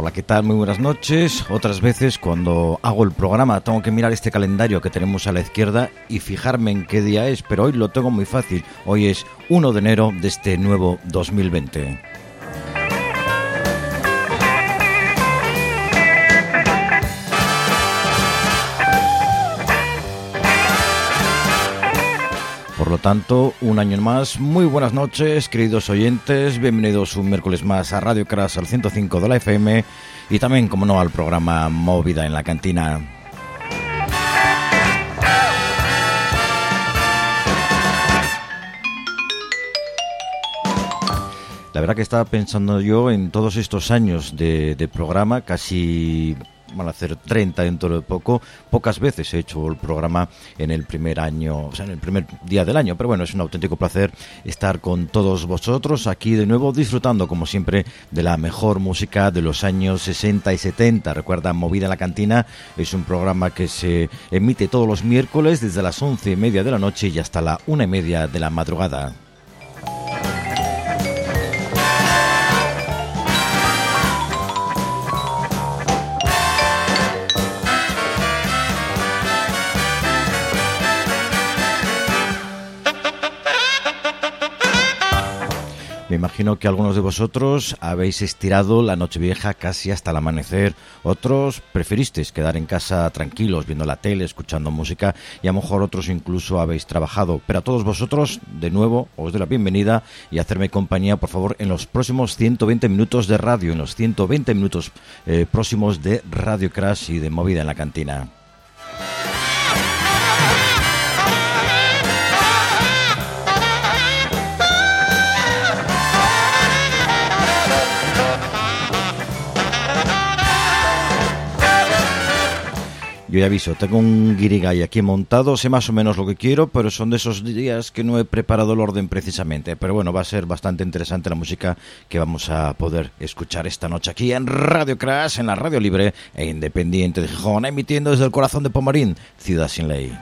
Hola, ¿qué tal? Muy buenas noches. Otras veces cuando hago el programa tengo que mirar este calendario que tenemos a la izquierda y fijarme en qué día es, pero hoy lo tengo muy fácil. Hoy es 1 de enero de este nuevo 2020. Por lo tanto, un año más, muy buenas noches, queridos oyentes, bienvenidos un miércoles más a Radio Crash al 105 de la FM y también, como no, al programa Movida en la Cantina. La verdad que estaba pensando yo en todos estos años de programa, casi van a hacer 30 dentro de poco. Pocas veces he hecho el programa en el primer año, o sea, en el primer día del año, pero bueno, es un auténtico placer estar con todos vosotros aquí de nuevo, disfrutando como siempre de la mejor música de los años 60 y 70. Recuerda, Movida en la Cantina es un programa que se emite todos los miércoles desde las 11:30 de la noche y hasta la 1:30 de la madrugada. Me imagino que algunos de vosotros habéis estirado la Nochevieja casi hasta el amanecer, otros preferisteis quedar en casa tranquilos viendo la tele, escuchando música y a lo mejor otros incluso habéis trabajado. Pero a todos vosotros, de nuevo, os doy la bienvenida y hacerme compañía, por favor, en los próximos 120 minutos de radio, en los 120 minutos próximos de Radio Crash y de Movida en la Cantina. Yo ya aviso, tengo un guirigay aquí montado, sé más o menos lo que quiero, pero son de esos días que no he preparado el orden precisamente. Pero bueno, va a ser bastante interesante la música que vamos a poder escuchar esta noche aquí en Radio Crash, en la radio libre e independiente de Gijón, emitiendo desde el corazón de Pomarín, Ciudad Sin Ley.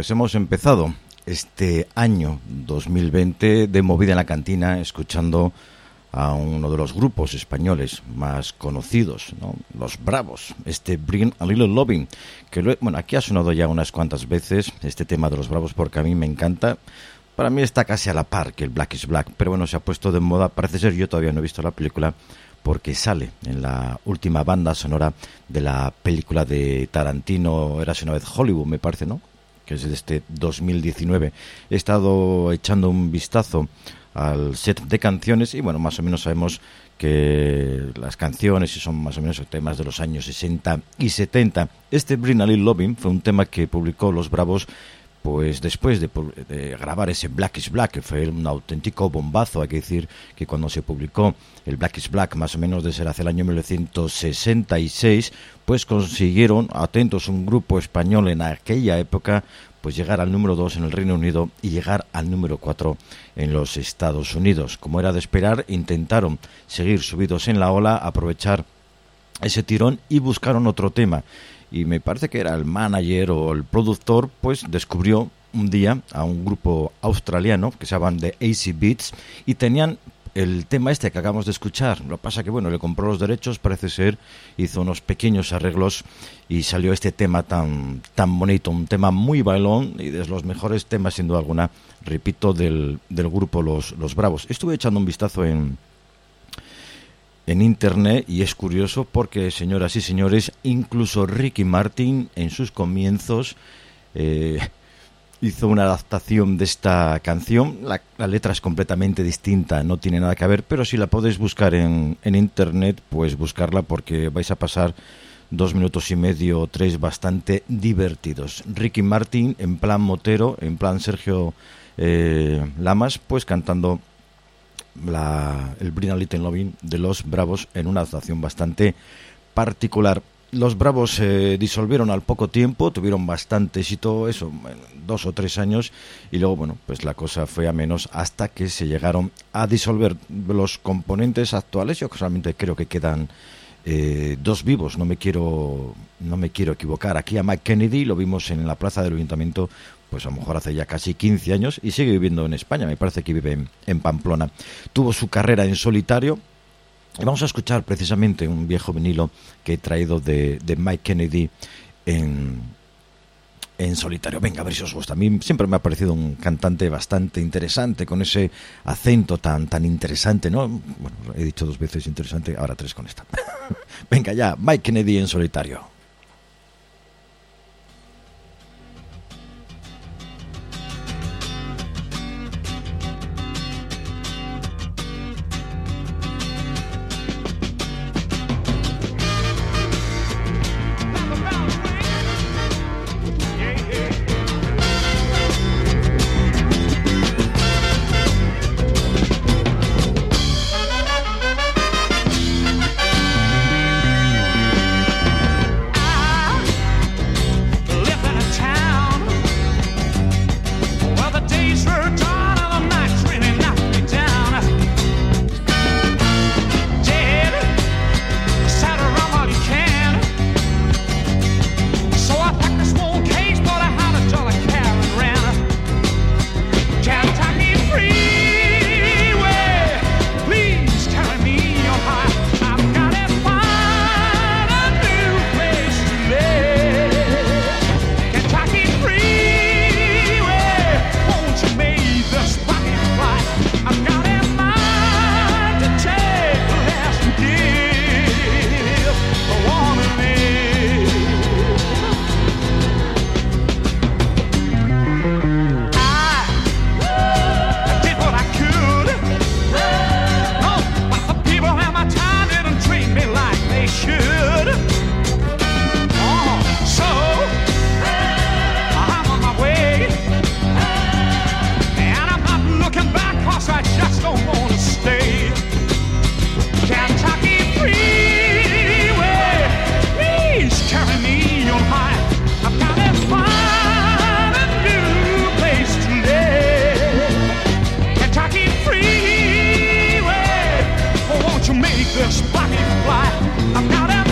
Pues hemos empezado este año 2020 de movida en la cantina escuchando a uno de los grupos españoles más conocidos, ¿no? Los Bravos, Bring a Little Loving, que aquí ha sonado ya unas cuantas veces este tema de los Bravos porque a mí me encanta. Para mí está casi a la par que el Black is Black, pero bueno, se ha puesto de moda, parece ser, yo todavía no he visto la película, porque sale en la última banda sonora de la película de Tarantino, Érase una vez Hollywood, me parece, ¿no? Que es de este 2019. He estado echando un vistazo al set de canciones y bueno, más o menos sabemos que las canciones son más o menos temas de los años 60 y 70. Bring a Little Loving fue un tema que publicó Los Bravos pues después de grabar ese Black is Black, que fue un auténtico bombazo. Hay que decir que cuando se publicó el Black is Black, más o menos de ser hacia el año 1966, pues consiguieron, atentos, un grupo español en aquella época, pues llegar al número 2 en el Reino Unido y llegar al número 4 en los Estados Unidos. Como era de esperar, intentaron seguir subidos en la ola, aprovechar ese tirón y buscaron otro tema. Y me parece que era el manager o el productor, pues descubrió un día a un grupo australiano que se llaman The AC Beats y tenían el tema que acabamos de escuchar. Lo que pasa que, bueno, le compró los derechos, parece ser, hizo unos pequeños arreglos y salió este tema tan bonito, un tema muy bailón y de los mejores temas, sin duda alguna, repito, del grupo Los Bravos. Estuve echando un vistazo en internet y es curioso porque, señoras y señores, incluso Ricky Martin en sus comienzos hizo una adaptación de esta canción. La letra es completamente distinta, no tiene nada que ver, pero si la podéis buscar en internet, pues buscarla porque vais a pasar 2 minutos y medio o 3 bastante divertidos. Ricky Martin en plan motero, en plan Sergio Lamas, pues cantando el Bring a Little Loving de Los Bravos en una adaptación bastante particular. Los Bravos se disolvieron al poco tiempo, tuvieron bastante éxito, 2 o 3 años, y luego, bueno, pues la cosa fue a menos hasta que se llegaron a disolver. Los componentes actuales, yo solamente creo que quedan 2 vivos, no me quiero equivocar. Aquí a Mike Kennedy lo vimos en la plaza del Ayuntamiento, pues a lo mejor hace ya casi 15 años, y sigue viviendo en España, me parece que vive en Pamplona. Tuvo su carrera en solitario. Vamos a escuchar precisamente un viejo vinilo que he traído de Mike Kennedy en solitario. Venga, a ver si os gusta. A mí siempre me ha parecido un cantante bastante interesante, con ese acento tan interesante, ¿no? Bueno, he dicho 2 veces interesante, ahora 3 con esta. Venga ya, Mike Kennedy en solitario.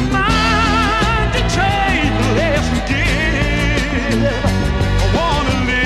I wanna live.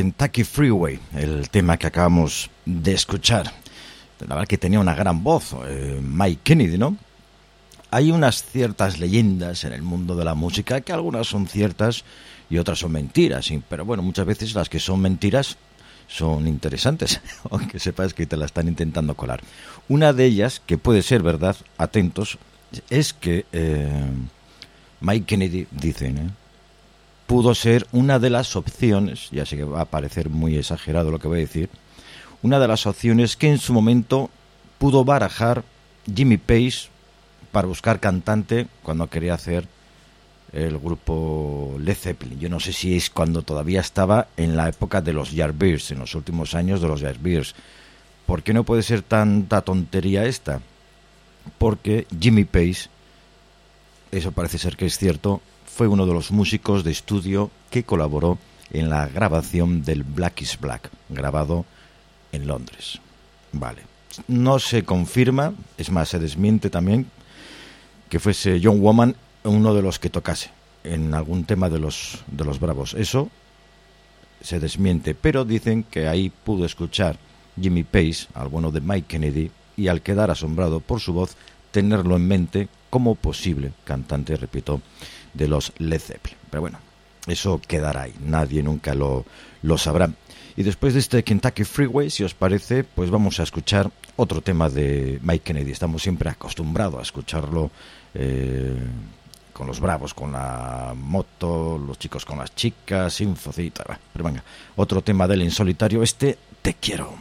Kentucky Freeway, el tema que acabamos de escuchar. La verdad que tenía una gran voz, Mike Kennedy, ¿no? Hay unas ciertas leyendas en el mundo de la música que algunas son ciertas y otras son mentiras, pero bueno, muchas veces las que son mentiras son interesantes, aunque sepas que te la están intentando colar. Una de ellas, que puede ser verdad, atentos, es que Mike Kennedy, dicen, pudo ser una de las opciones, ya sé que va a parecer muy exagerado lo que voy a decir, una de las opciones que en su momento pudo barajar Jimmy Page para buscar cantante cuando quería hacer el grupo Led Zeppelin. Yo no sé si es cuando todavía estaba en la época de los Yardbirds, en los últimos años de los Yardbirds. ¿Por qué no puede ser tanta tontería esta? Porque Jimmy Page, eso parece ser que es cierto, fue uno de los músicos de estudio que colaboró en la grabación del Black is Black, grabado en Londres. Vale. No se confirma, es más, se desmiente también que fuese John Woman uno de los que tocase en algún tema de los Bravos. Eso se desmiente, pero dicen que ahí pudo escuchar Jimmy Page al bueno de Mike Kennedy y al quedar asombrado por su voz, tenerlo en mente como posible cantante, repito, de los Led Zeppelin. Pero bueno, eso quedará ahí, nadie nunca lo sabrá. Y después de este Kentucky Freeway, si os parece, pues vamos a escuchar otro tema de Mike Kennedy. Estamos siempre acostumbrados a escucharlo con los Bravos, con la moto, los chicos con las chicas, infocita. Pero venga, otro tema de él en solitario, Te quiero.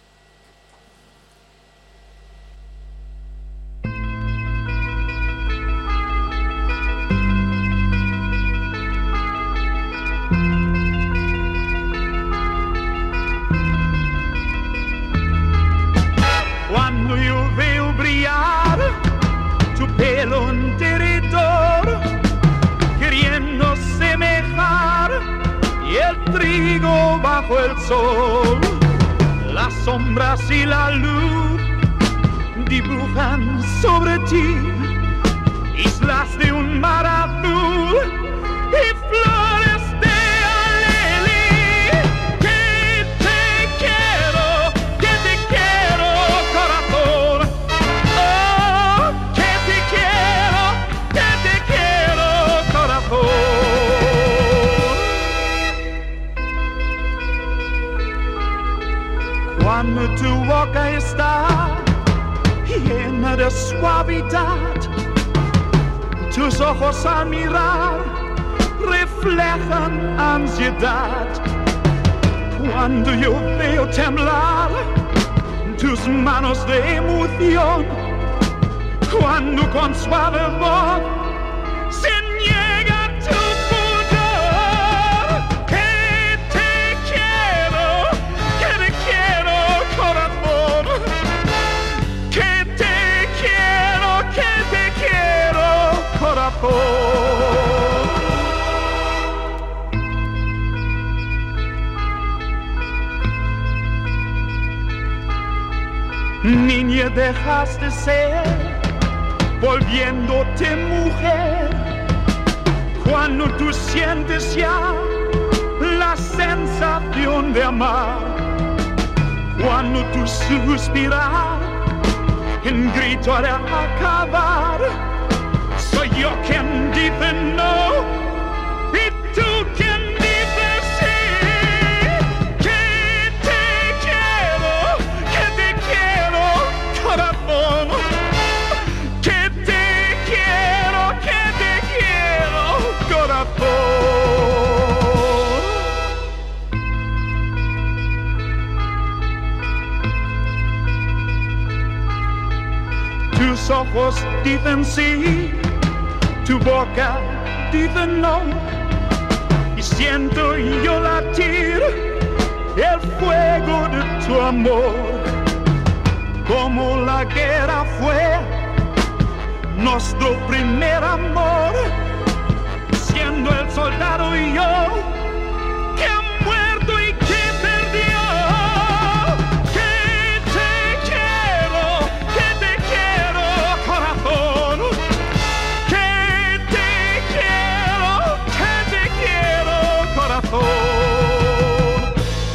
Cuando yo veo brillar tu pelo enteredor, queriendo semejar y el trigo bajo el sol, las sombras y la luz dibujan sobre ti islas de un mar azul y flores de alelí. Que te quiero, corazón. Oh, que te quiero, corazón. Cuando tu boca está llena de suavidad, tus ojos al mirar reflejan ansiedad. Cuando yo veo temblar tus manos de emoción, cuando con suave voz se niega tu pudor. Que te quiero, corazón. Que te quiero, corazón. Niña, dejas de ser, volviéndote mujer, cuando tú sientes ya la sensación de amar, cuando tú suspiras en grito de acabar. Soy yo quien dice no y tú quien dice sí. Que te quiero, corazón. Que te quiero, corazón. Tus ojos dicen sí, tu boca dice no, y siento yo latir el fuego de tu amor. Como la guerra fue nuestro primer amor, siendo el soldado y yo que ha muerto y que perdió. Que te quiero, corazón. Que te quiero, corazón.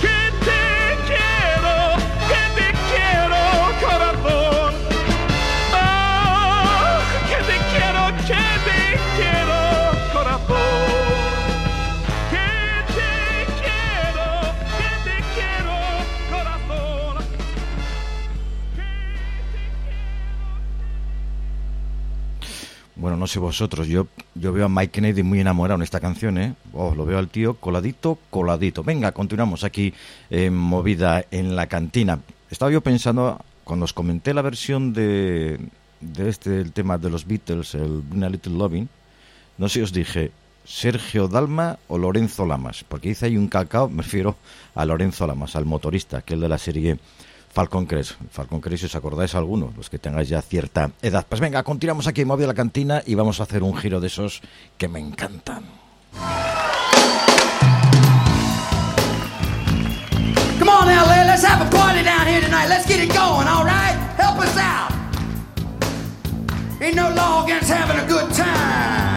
Bueno, no sé vosotros, yo veo a Mike Kennedy muy enamorado en esta canción, ¿eh? Oh, lo veo al tío coladito, coladito. Venga, continuamos aquí en Movida en la Cantina. Estaba yo pensando, cuando os comenté la versión de el tema de los Beatles, el Bring a Little Lovin', no sé si os dije Sergio Dalma o Lorenzo Lamas, porque dice ahí un cacao, me refiero a Lorenzo Lamas, al motorista, aquel de la serie Falcon Crest. Falcon Crest, si os acordáis alguno, los que tengáis ya cierta edad. Pues venga, continuamos aquí en Movida la Cantina y vamos a hacer un giro de esos que me encantan. Come on now, let's have a party down here tonight. Let's get it going, all right? Help us out. Ain't no law against having a good time.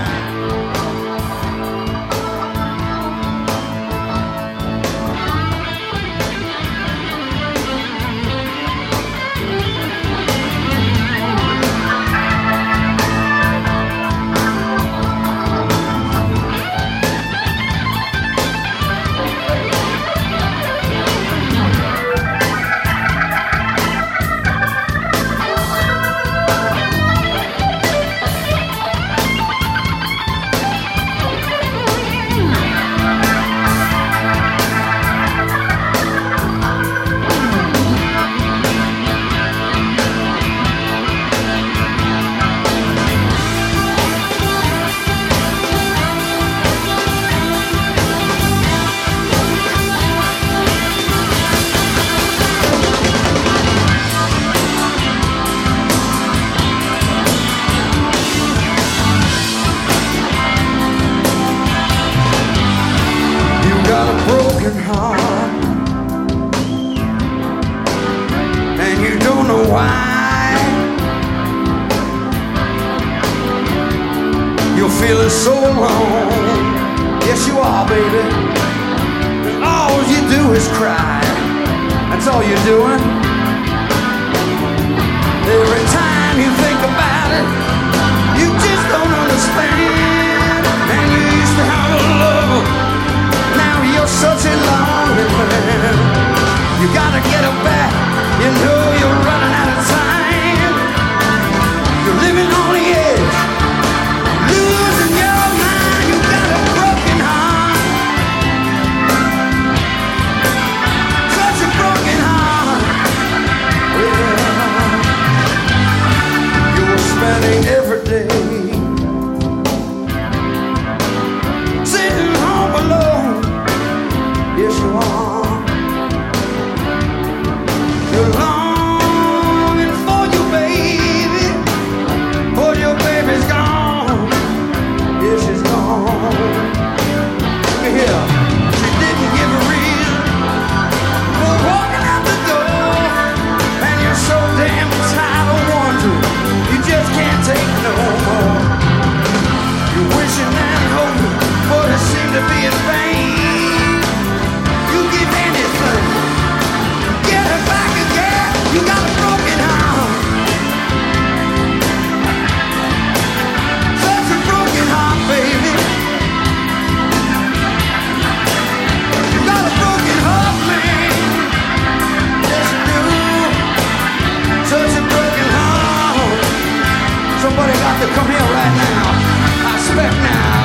Feeling so alone, yes you are, baby. And all you do is cry. That's all you're doing. Every time you think about it, you just don't understand. And you used to have a love, now you're such a lonely man. You gotta get her back, you know you're running out of time. You're living on the edge, losing your mind. You got a broken heart, such a broken heart. Well, you're spending every day sitting home alone. Yes, you are. You're longing for your baby, but your baby's gone. Yeah, she's gone. Look at here. She didn't give a reason for walking out the door. And you're so damn tired of wondering, you just can't take no more. You're wishing and hoping, but it seemed to be in vain. You give anything, get her back again. You got a broken heart, such a broken heart, baby. You got a broken heart, man. Yes, you do. Such a broken heart. Somebody got to come here right now. I expect now.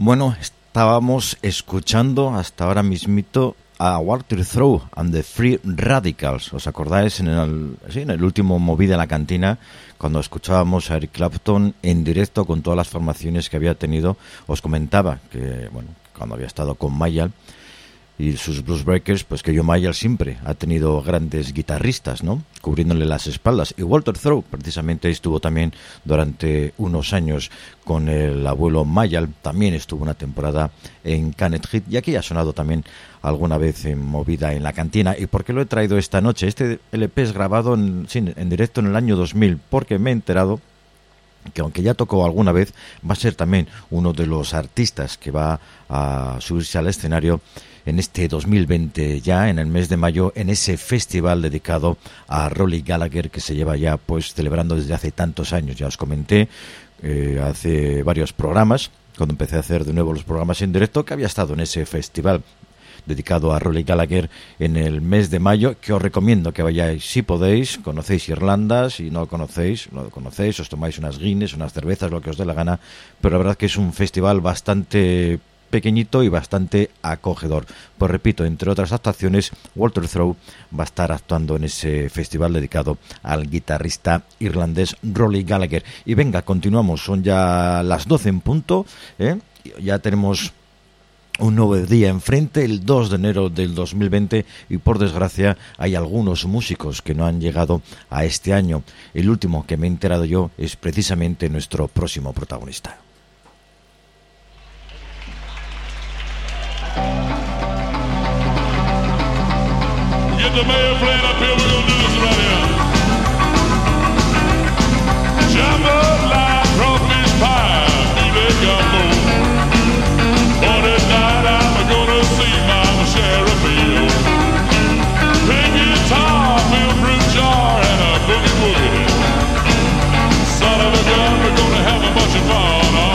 Bueno, estábamos escuchando hasta ahora mismito a Walter Trout and the Free Radicals. ¿Os acordáis en el último Movida en la Cantina, cuando escuchábamos a Eric Clapton en directo con todas las formaciones que había tenido? Os comentaba que, bueno, cuando había estado con Mayall y sus Blues Breakers, pues que Joe Mayall siempre ha tenido grandes guitarristas, ¿no?, cubriéndole las espaldas. Y Walter Trout precisamente estuvo también durante unos años con el abuelo Mayall, también estuvo una temporada en Canet Hit, y aquí ha sonado también alguna vez en Movida en la Cantina. ¿Y por qué lo he traído esta noche? Este LP es grabado en directo en el año 2000, porque me he enterado que, aunque ya tocó alguna vez, va a ser también uno de los artistas que va a subirse al escenario en este 2020, ya en el mes de mayo, en ese festival dedicado a Rory Gallagher, que se lleva ya pues celebrando desde hace tantos años. Ya os comenté hace varios programas, cuando empecé a hacer de nuevo los programas en directo, que había estado en ese festival dedicado a Rory Gallagher en el mes de mayo, que os recomiendo que vayáis si podéis. Conocéis Irlanda, si no lo conocéis, os tomáis unas Guinness, unas cervezas, lo que os dé la gana, pero la verdad que es un festival bastante pequeñito y bastante acogedor. Pues repito, entre otras actuaciones, Walter Trout va a estar actuando en ese festival dedicado al guitarrista irlandés Rory Gallagher. Y venga, continuamos, son ya las 12 en punto, ya tenemos un nuevo día enfrente, el 2 de enero del 2020, y por desgracia hay algunos músicos que no han llegado a este año. El último que me he enterado yo es precisamente nuestro próximo protagonista. Get the mayor playing up here, we're gonna do this right here. Jambalaya, crawfish pie, filet gumbo. For tonight I'm gonna see my share of meal. Big guitar, fill fruit jar, and a boogie woogie. Son of a gun, we're gonna have a bunch of fun.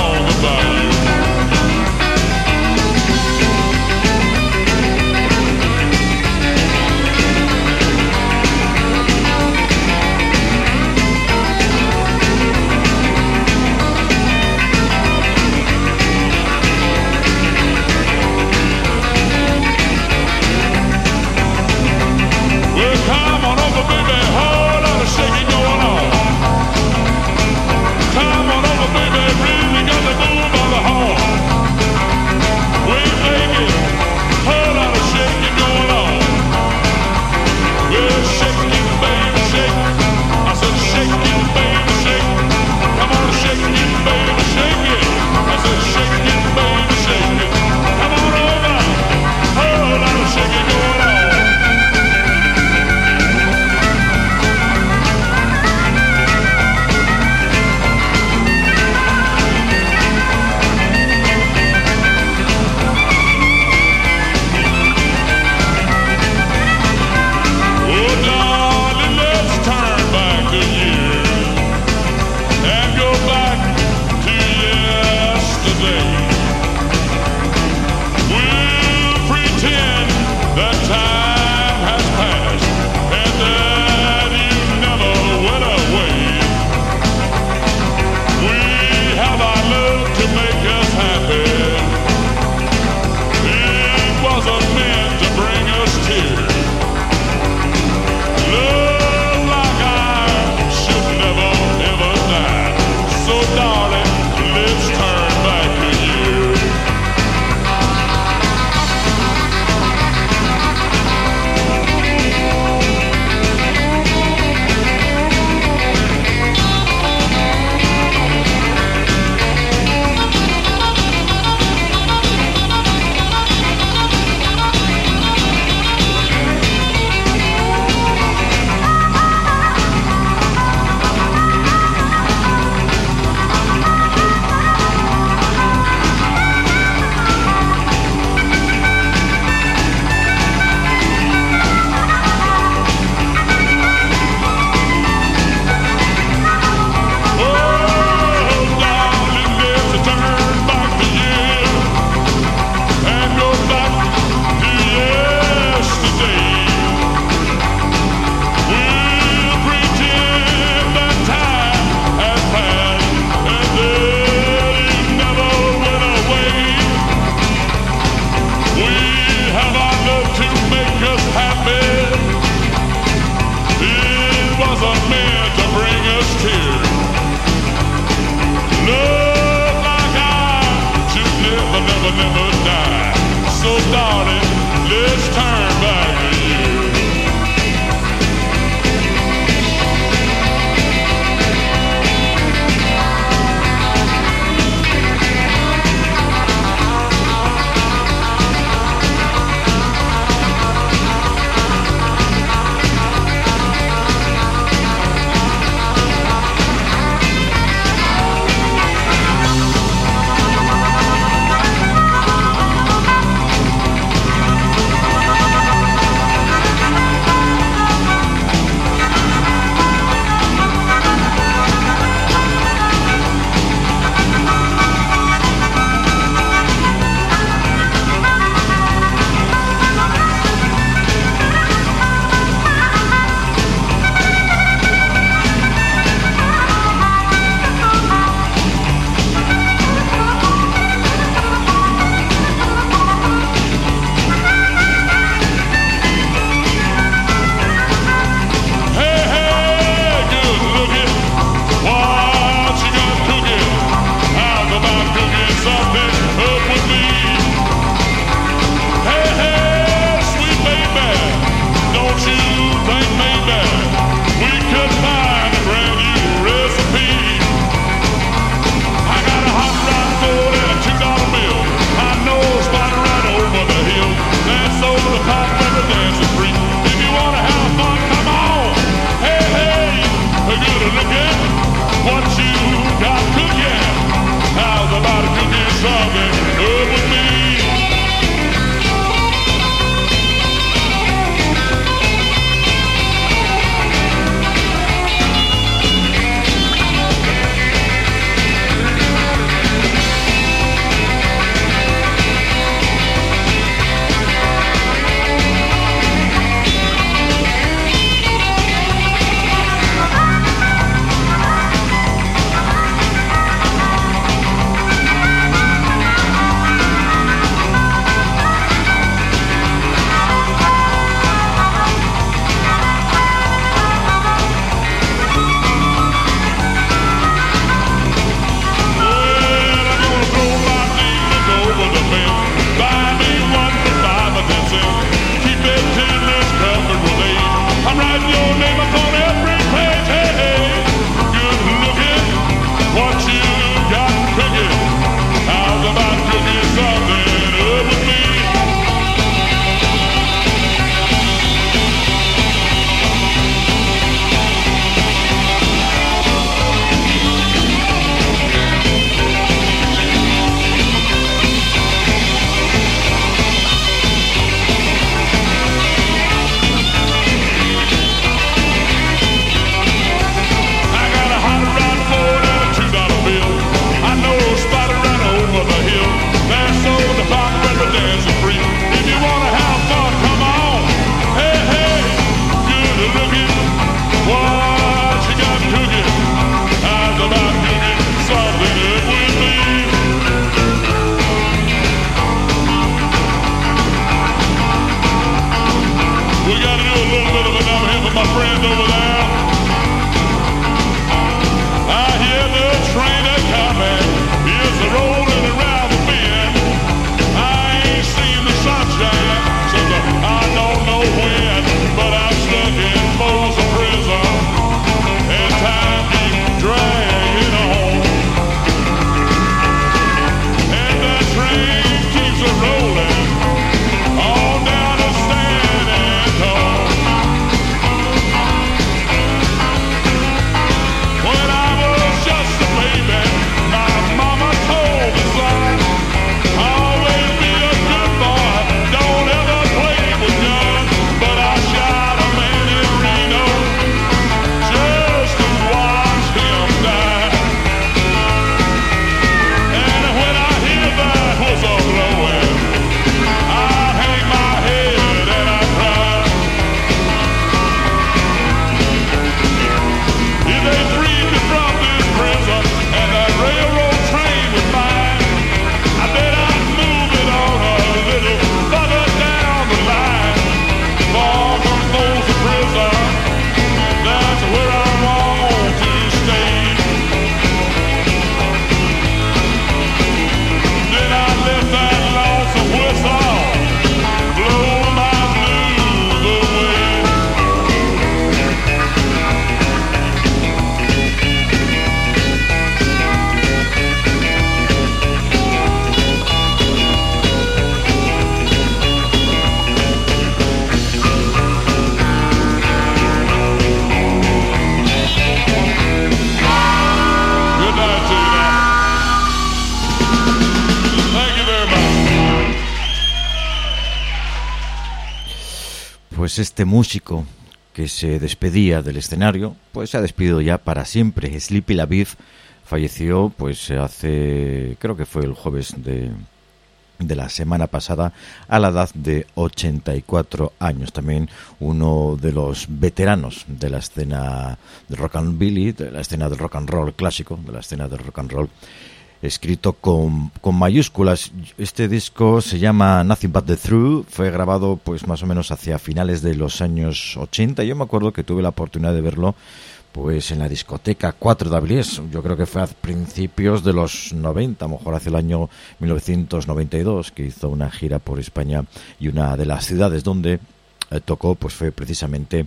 pues este músico que se despedía del escenario, pues se ha despedido ya para siempre. Sleepy LaBeouf falleció pues hace, creo que fue el jueves de la semana pasada, a la edad de 84 años. También uno de los veteranos de la escena de rockabilly, de la escena del rock and roll clásico, de la escena del rock and roll escrito con mayúsculas. Este disco se llama Nothing But The Truth, fue grabado pues más o menos hacia finales de los años 80. Yo me acuerdo que tuve la oportunidad de verlo pues en la discoteca 4 de Avilés. Yo creo que fue a principios de los 90, a lo mejor hace el año 1992, que hizo una gira por España, y una de las ciudades donde tocó pues fue precisamente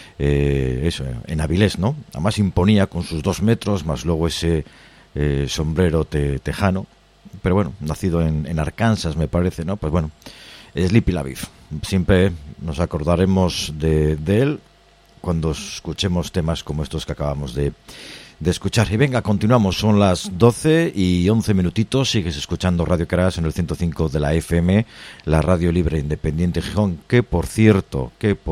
en Avilés, ¿no? Además imponía con sus 2 metros, más luego ese sombrero tejano, pero bueno, nacido en Arkansas, me parece, ¿no? Pues bueno, Sleepy LaBeouf. Siempre nos acordaremos de él cuando escuchemos temas como estos que acabamos de escuchar. Y venga, continuamos, son las 12 y 11 minutitos, sigues escuchando Radio Caras en el 105 de la FM, la radio libre independiente Gijón, que por cierto,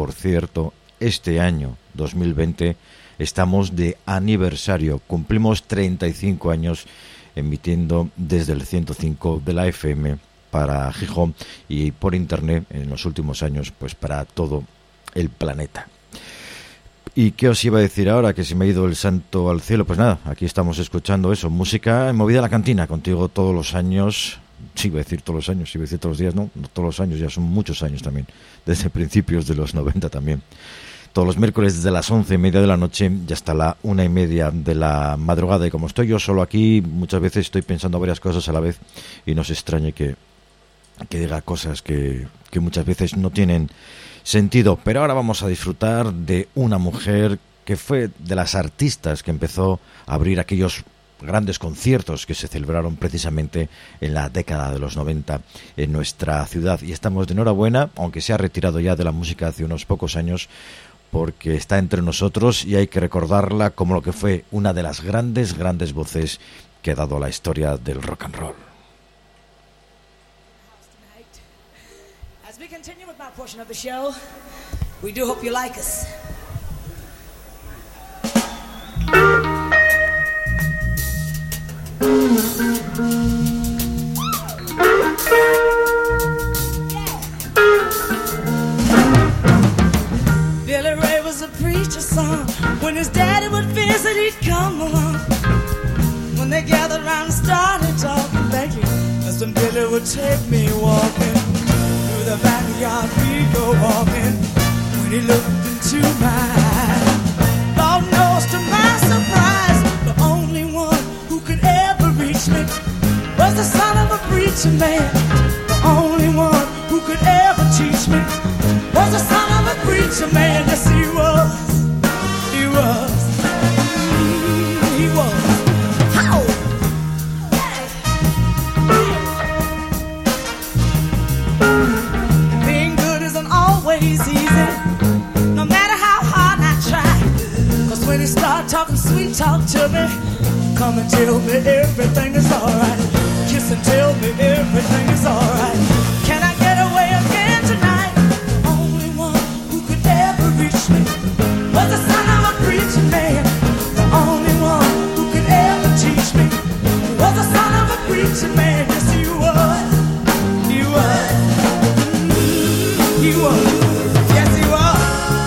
este año 2020 estamos de aniversario, cumplimos 35 años emitiendo desde el 105 de la FM para Gijón y por internet en los últimos años pues para todo el planeta. ¿Y qué os iba a decir ahora? Que se me ha ido el santo al cielo. Pues nada, aquí estamos escuchando eso, música en Movida la Cantina, contigo todos los años. Sí, iba a decir todos los años, iba a decir todos los días, no todos los años, ya son muchos años también, desde principios de los 90 también. Todos los miércoles desde las 11:30 de la noche y hasta la 1:30 de la madrugada. Y como estoy yo solo aquí, muchas veces estoy pensando varias cosas a la vez y no se extrañe que diga cosas que muchas veces no tienen sentido. Pero ahora vamos a disfrutar de una mujer que fue de las artistas que empezó a abrir aquellos grandes conciertos que se celebraron precisamente en la década de los 90 en nuestra ciudad. Y estamos de enhorabuena, aunque se ha retirado ya de la música hace unos pocos años, porque está entre nosotros y hay que recordarla como lo que fue una de las grandes voces que ha dado la historia del rock and roll. As we continue with my portion of the show, we do hope you like us. Billy Ray was a preacher's son. When his daddy would visit, he'd come along. When they gathered around and started talking, thank you, that's when Billy would take me walking. Through the backyard we'd go walking. When he looked into my eyes, Lord knows to my surprise, the only one who could ever reach me was the son of a preacher man. The only one who could ever teach me was the son of a preacher man. Yes, he was. He was. He was. How? Being good isn't always easy, no matter how hard I try. 'Cause when he start talking sweet talk to me, come and tell me everything is alright. Kiss and tell me everything is alright. Can I get away again tonight? The only one who could ever reach me was the son of a preacher man. The only one who could ever teach me was the son of a preacher man. Yes, he was. He was. He was. Yes, he was.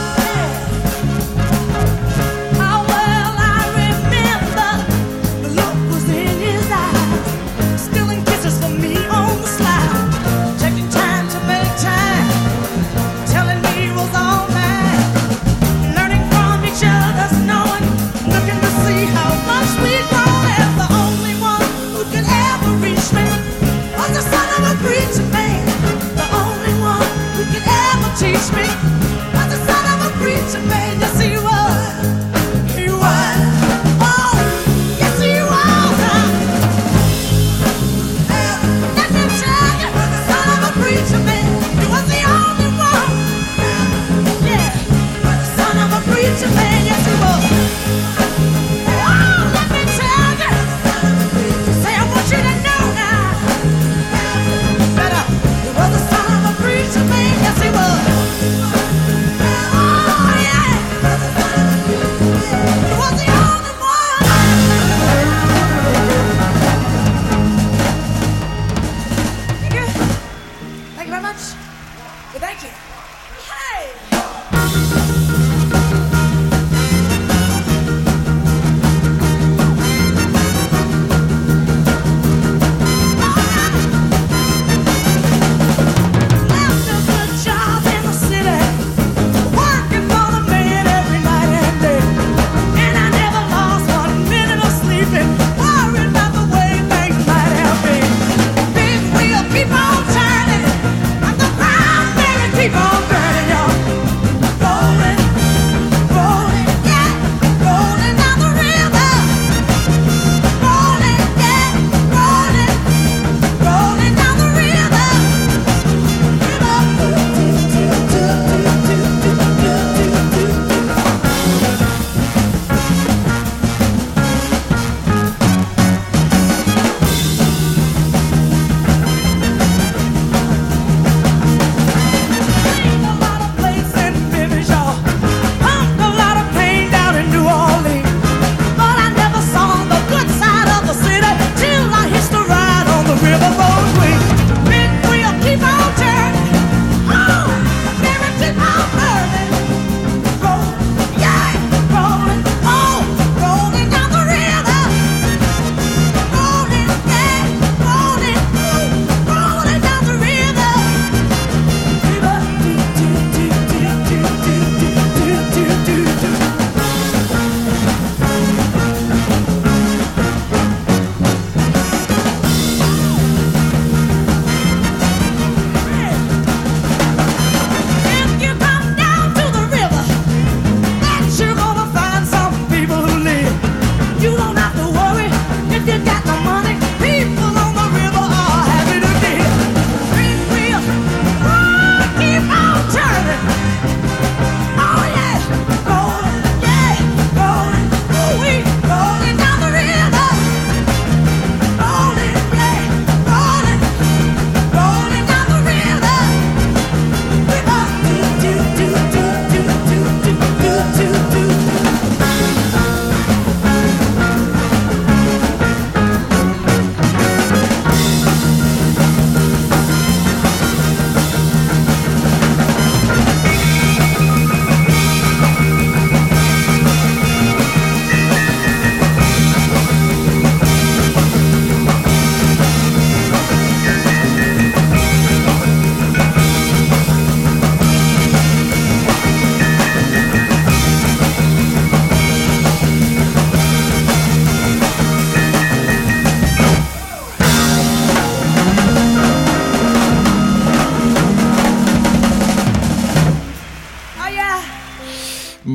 How well I remember the look was in his eyes, spilling kisses for me on the slide, taking time to make time, telling me he was all mine.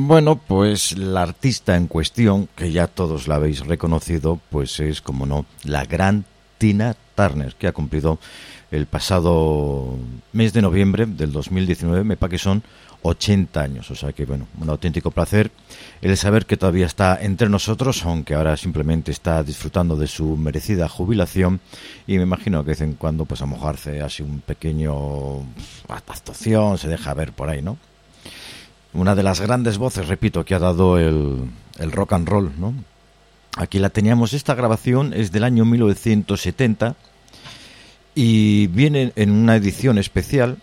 Bueno, pues la artista en cuestión, que ya todos la habéis reconocido, pues es, como no, la gran Tina Turner, que ha cumplido el pasado mes de noviembre del 2019, me parece que son 80 años, o sea que, bueno, un auténtico placer el saber que todavía está entre nosotros, aunque ahora simplemente está disfrutando de su merecida jubilación, y me imagino que de vez en cuando, pues a lo mejor hace así un pequeño actuación, se deja ver por ahí, ¿no? Una de las grandes voces, repito, que ha dado el rock and roll, ¿no? Aquí la teníamos, esta grabación es del año 1970 y viene en una edición especial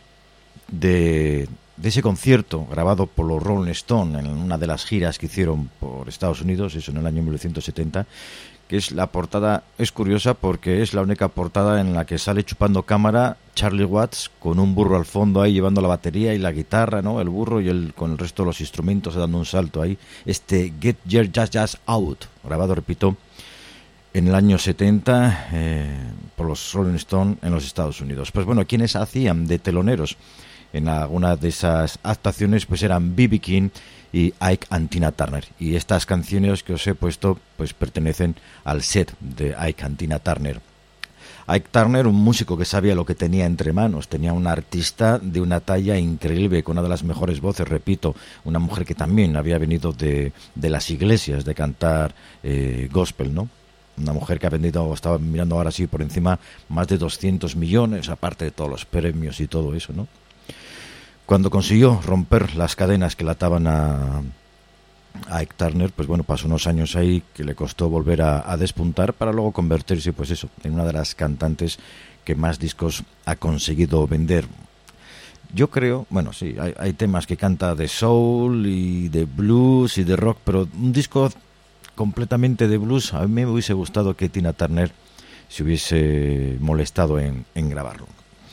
de ese concierto grabado por los Rolling Stones en una de las giras que hicieron por Estados Unidos, eso en el año 1970, que es la portada, es curiosa porque es la única portada en la que sale chupando cámara Charlie Watts con un burro al fondo ahí llevando la batería y la guitarra, ¿no? El burro y él con el resto de los instrumentos dando un salto ahí. Get Your Jazz Out, grabado, repito, en el año 70 por los Rolling Stones en los Estados Unidos. Pues bueno, quienes hacían de teloneros en alguna de esas actuaciones pues eran B.B. King y Ike and Tina Turner, y estas canciones que os he puesto pues pertenecen al set de Ike and Tina Turner. Ike Turner, un músico que sabía lo que tenía entre manos, tenía una artista de una talla increíble, con una de las mejores voces, repito, una mujer que también había venido de las iglesias de cantar gospel, ¿no? Una mujer que ha vendido, estaba mirando ahora sí por encima, más de 200 millones, aparte de todos los premios y todo eso, ¿no? Cuando consiguió romper las cadenas que le ataban a Ike Turner, pues bueno, pasó unos años ahí que le costó volver a despuntar para luego convertirse, pues eso, en una de las cantantes que más discos ha conseguido vender. Yo creo, bueno, sí, hay temas que canta de soul y de blues y de rock, pero un disco completamente de blues, a mí me hubiese gustado que Tina Turner se hubiese molestado en grabarlo.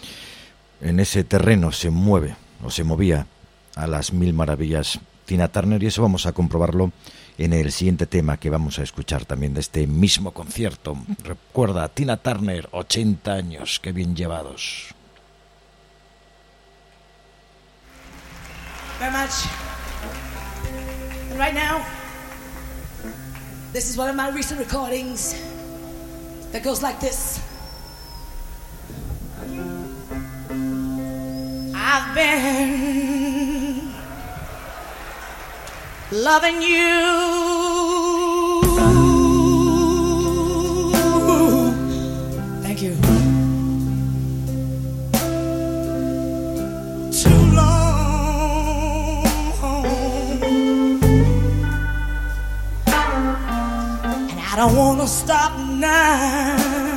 En ese terreno se mueve o se movía a las mil maravillas Tina Turner, y eso vamos a comprobarlo en el siguiente tema que vamos a escuchar también de este mismo concierto. Recuerda, Tina Turner, 80 años, qué bien llevados. Very much. And right now, this is one of my recent recordings that goes like this. I've been loving you thank you too long, and I don't want to stop now.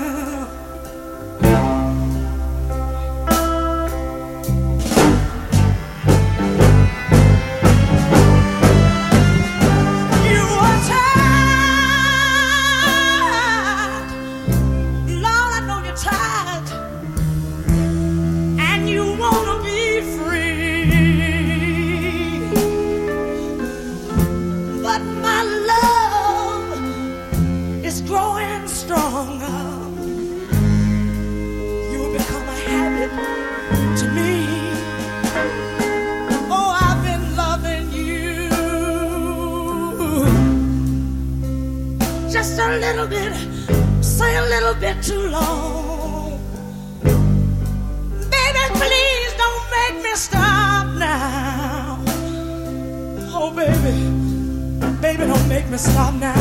Too long, baby, please don't make me stop now. Oh, baby, don't make me stop now.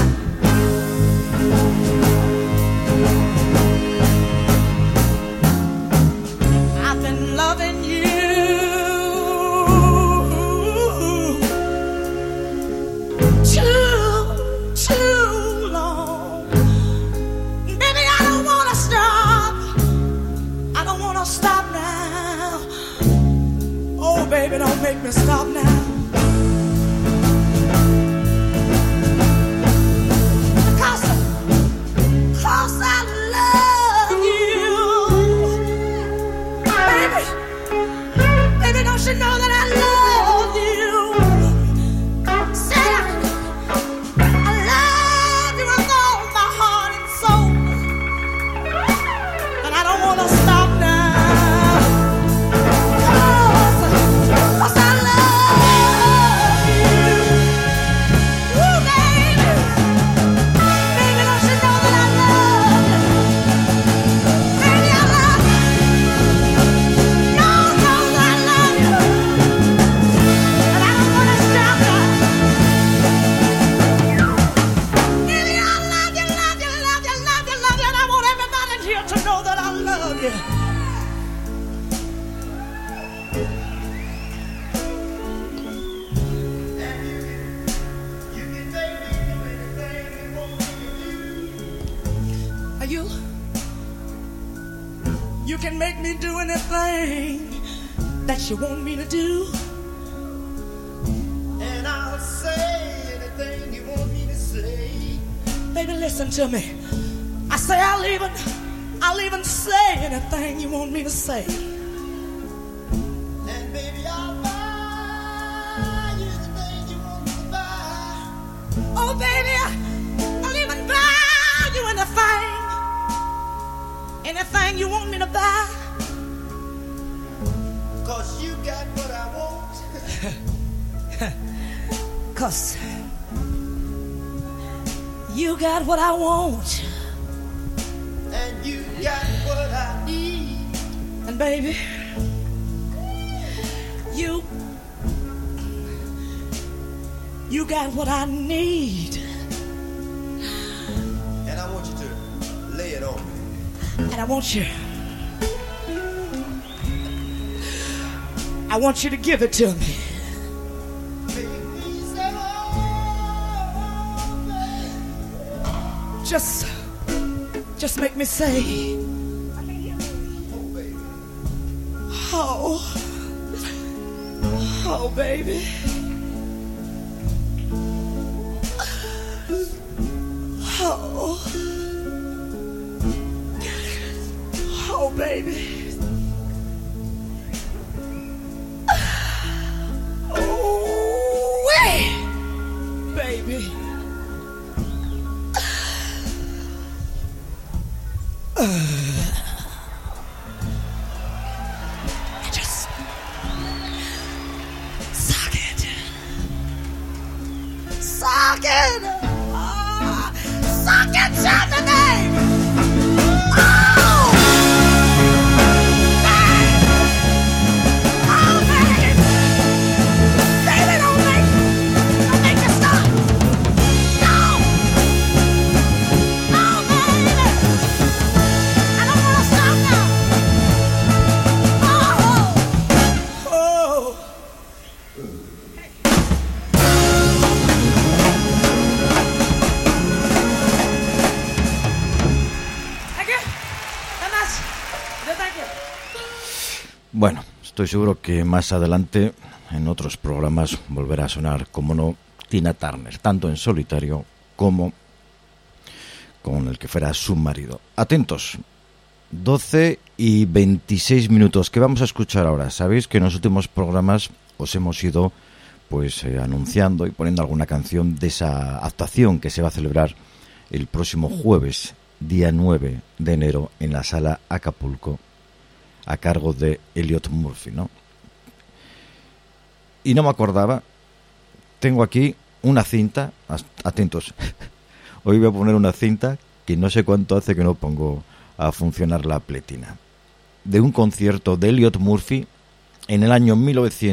I've been loving you too long. Stop now. Oh, baby, don't make me stop now. Cause I love you. Baby, don't you know that I love you? Say I love you with all my heart and soul, and I don't want to stop now. Cause I love you. You can make me do anything that you want me to do, and I'll say anything you want me to say. Baby, listen to me. I say I'll even say anything you want me to say. And baby, I'll buy you anything you want me to buy. Oh baby, I'll even buy you anything you want me to buy. 'Cause you got what I want. 'Cause you got what I want. And you got what I need. And baby, you got what I need. And I want you to lay it on me. And I want you to give it to me. Just make me say, oh, baby. Oh, baby. Oh, wait, baby. Just suck it. Suck it. Suck it, Saturday. Bueno, estoy seguro que más adelante en otros programas volverá a sonar, como no, Tina Turner, tanto en solitario como con el que fuera su marido. Atentos, 12:26, ¿qué vamos a escuchar ahora? Sabéis que en los últimos programas os hemos ido pues anunciando y poniendo alguna canción de esa actuación que se va a celebrar el próximo jueves, día 9 de enero, en la Sala Acapulco, a cargo de Elliot Murphy, ¿no? Y no me acordaba, tengo aquí una cinta, atentos, hoy voy a poner una cinta que no sé cuánto hace que no pongo a funcionar la pletina, de un concierto de Elliot Murphy en el año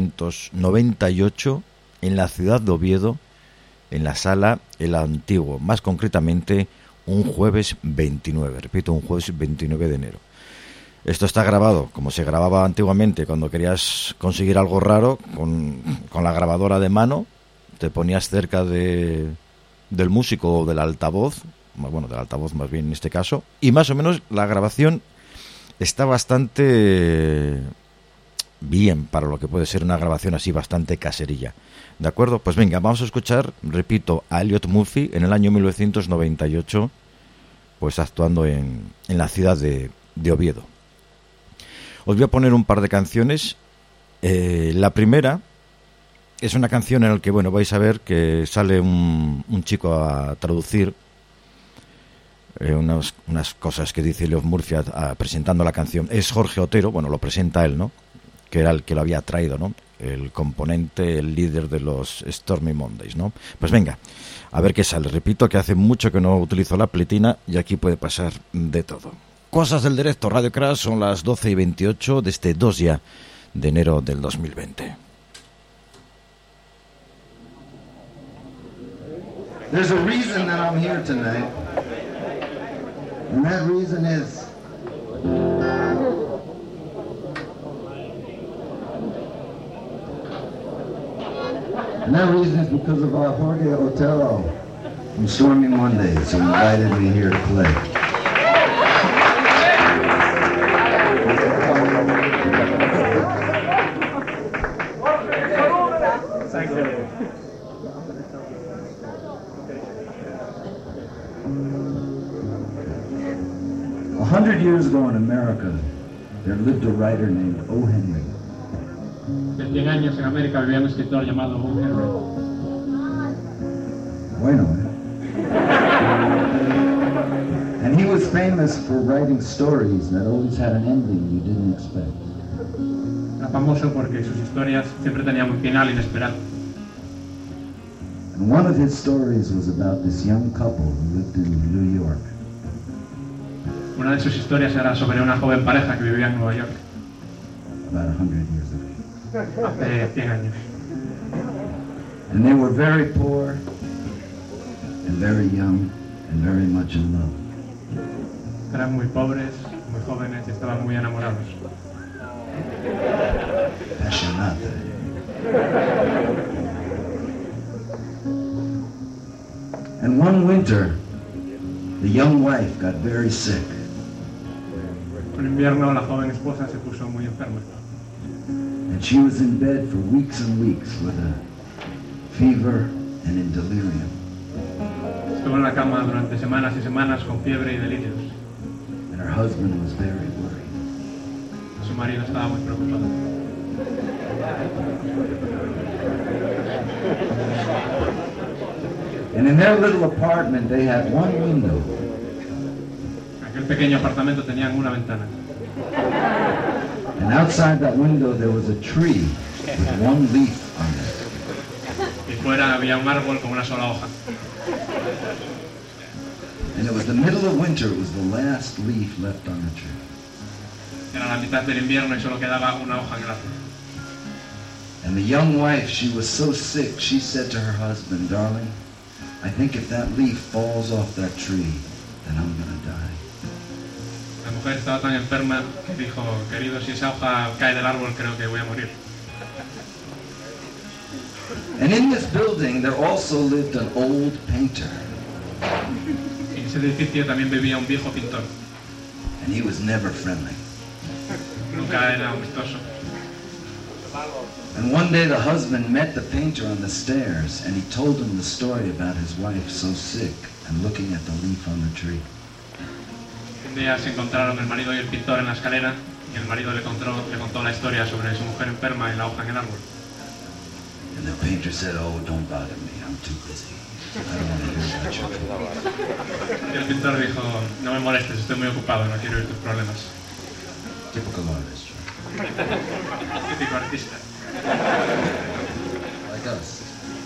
1998 en la ciudad de Oviedo, en la Sala El Antiguo, más concretamente un jueves 29, repito, un jueves 29 de enero. Esto está grabado como se grababa antiguamente, cuando querías conseguir algo raro, con la grabadora de mano, te ponías cerca del músico o del altavoz, bueno, del altavoz más bien en este caso, y más o menos la grabación está bastante bien para lo que puede ser una grabación así bastante caserilla. ¿De acuerdo? Pues venga, vamos a escuchar, repito, a Elliot Murphy en el año 1998, pues actuando en la ciudad de Oviedo. Os voy a poner un par de canciones. La primera es una canción en la que, bueno, vais a ver que sale un chico a traducir unas cosas que dice Elliot Murphy presentando la canción. Es Jorge Otero, bueno, lo presenta él, ¿no? Que era el que lo había traído, ¿no? El componente, el líder de los Stormy Mondays, ¿no? Pues venga, a ver qué sale. Repito que hace mucho que no utilizo la pletina y aquí puede pasar de todo. Cosas del directo, Radio Crash, son las 12:28 de este 2 ya de enero del 2020. There's a reason that I'm here tonight, and that reason is And that reason is because of Jorge Otero from Stormy Mondays, who invited me here to play. Thank you. 100 years ago in America, there lived a writer named O. Henry. Hace 100 años en América vivía un escritor llamado O. Henry. Bueno, And he was famous for writing stories that always had an ending you didn't expect. Era famoso porque sus historias siempre tenían un final inesperado. And one of his stories was about this young couple who lived in New York. Una de sus historias era sobre una joven pareja que vivía en Nueva York. About 100 years ago. Hace 100 años. And they were very poor and very young and very much in love. Eran muy pobres, muy jóvenes y estaban muy enamorados. Passionate. And one winter, the young wife got very sick. Un invierno la joven esposa se puso muy enferma. And she was in bed for weeks and weeks with a fever and in delirium. Estuvo en la cama durante semanas y semanas con fiebre y delirios. And her husband was very worried. Su marido estaba muy preocupado. And in their little apartment, they had one window. En aquel pequeño apartamento tenían una ventana. And outside that window, there was a tree with one leaf on it. Y fuera había un árbol con una sola hoja. And it was the middle of winter. It was the last leaf left on the tree. Era la mitad del invierno y solo quedaba una hoja en el árbol. And the young wife, she was so sick, she said to her husband, "Darling, I think if that leaf falls off that tree, then I'm gonna die." La mujer estaba tan enferma que dijo, querido, si esa hoja cae del árbol creo que voy a morir. And in this building, there also lived an old painter. En ese edificio también vivía un viejo pintor. And he was never friendly. Nunca era amistoso. And one day the husband met the painter on the stairs, and he told him the story about his wife so sick and looking at the leaf on the tree. Un día se encontraron el marido y el pintor en la escalera y el marido le contó la historia sobre su mujer enferma y la hoja en el árbol. And the painter said, "Oh, don't bother me. I'm too busy. I don't want to hear about your trouble." Y el pintor dijo, no me molestes, estoy muy ocupado, no quiero oír tus problemas. Typical artist, Típico artista. like us.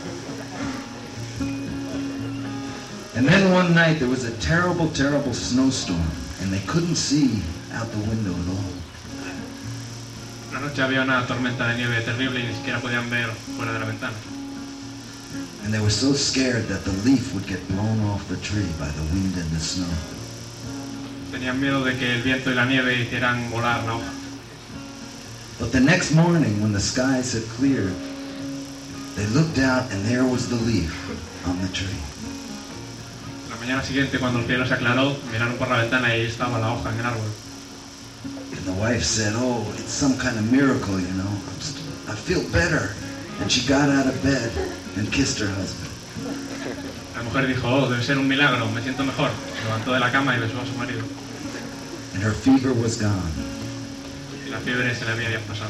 And then one night there was a terrible, terrible snowstorm, and they couldn't see out the window at all. Una noche había una tormenta de nieve terrible y ni siquiera podían ver fuera de la ventana. And they were so scared that the leaf would get blown off the tree by the wind and the snow. Tenían miedo de que el viento y la nieve hicieran volar la hoja. But the next morning, when the skies had cleared, they looked out and there was the leaf on the tree. La mañana siguiente, cuando el cielo se aclaró, miraron por la ventana y ahí estaba la hoja en el árbol. And the wife said, "Oh, it's some kind of miracle, you know. I feel better." And she got out of bed and kissed her husband. La mujer dijo, oh, debe ser un milagro, me siento mejor. Se levantó de la cama y besó a su marido. And her fever was gone. Y la fiebre se le había pasado.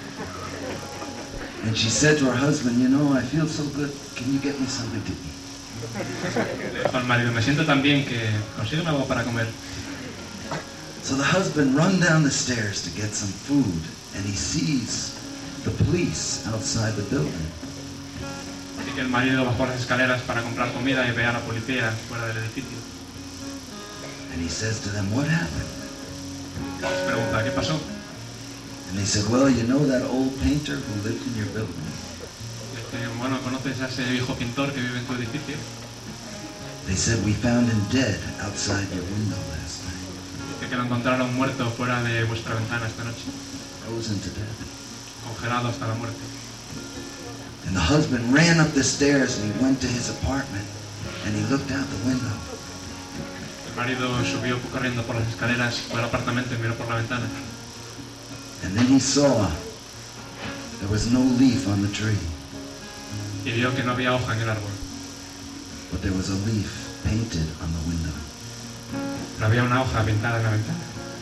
And she said to her husband, "You know, I feel so good. Can you get me something to eat?" Le dijo al marido, me siento tan bien que consígueme algo para comer. So the husband runs down the stairs to get some food, and he sees the police outside the building. Así que el marido bajó las escaleras para comprar comida y ve a la policía fuera del edificio. And he says to them, "What happened?" Les pregunta, ¿qué pasó? And they said, "Well, you know that old painter who lived in your building? Dice, bueno, ¿conoces a ese viejo pintor que vive en tu edificio? They said, we found him dead outside your window last night. Dice que lo encontraron muerto fuera de vuestra ventana esta noche, Frozen to death." congelado hasta la muerte. And the husband ran up the stairs and he went to his apartment and he looked out the window. El marido subió corriendo por las escaleras, fue al apartamento y miró por la ventana. And then he saw there was no leaf on the tree. Y vio que no había hoja en el árbol. But there was a leaf painted on the window. Pero había una hoja pintada en la ventana.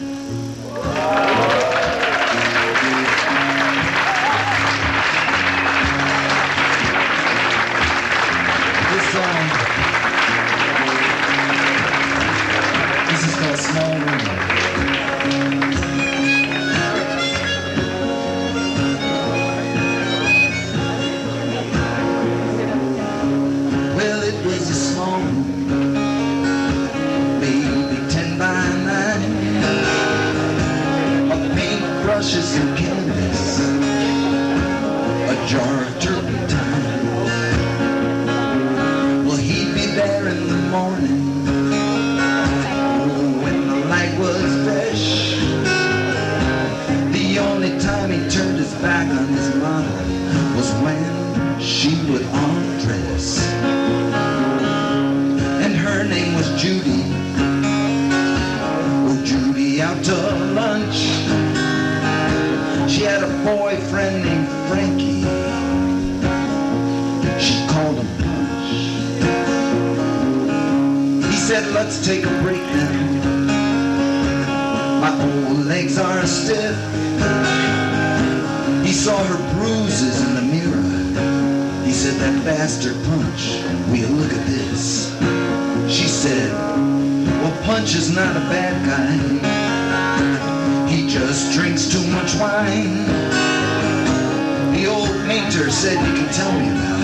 This is called Small Window. Well, it was a small room, maybe 10 by 9, of paintbrushes and canvas, a jar of turpentine. Well, he'd be there in the morning when the light was fresh. The only time he turned his back on his model was when she would undress. And her name was Judy. Oh, Judy out to lunch. She had a boyfriend named Frankie. She called him Punch. He said, let's take a break now. My old legs are stiff. He saw her bruises in the mirror. He said, that bastard Punch, will you look at this? She said, well, Punch is not a bad guy. He just drinks too much wine. The old painter said, you can tell me about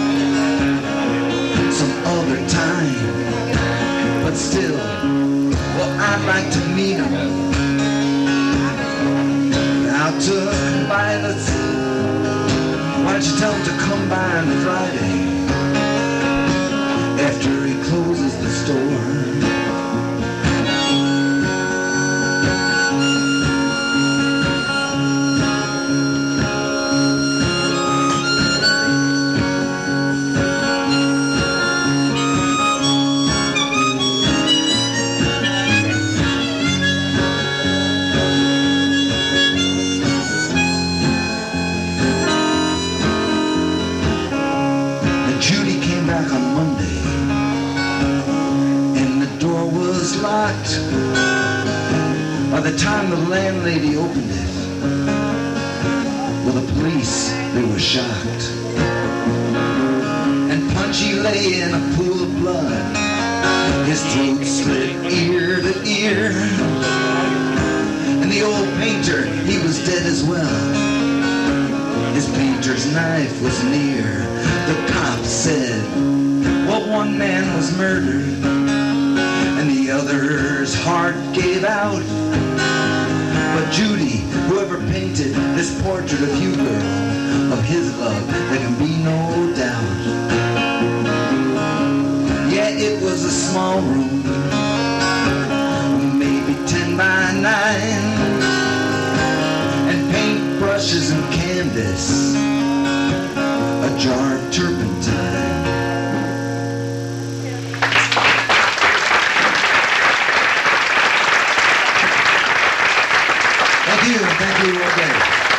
it some other time. But still, well, I'd like to meet him. Out to buy the... Why don't you tell him to come by on Friday after he closes the store? By the time the landlady opened it, well, the police, they were shocked. And Punchy lay in a pool of blood, his throat slit ear to ear. And the old painter, he was dead as well. His painter's knife was near. The cops said, well, one man was murdered and the other's heart gave out. But Judy, whoever painted this portrait of you, girl, of his love, there can be no doubt. Yeah, it was a small room, maybe 10 by 9, and paintbrushes and canvas, a jar of turpentine. Thank you all day.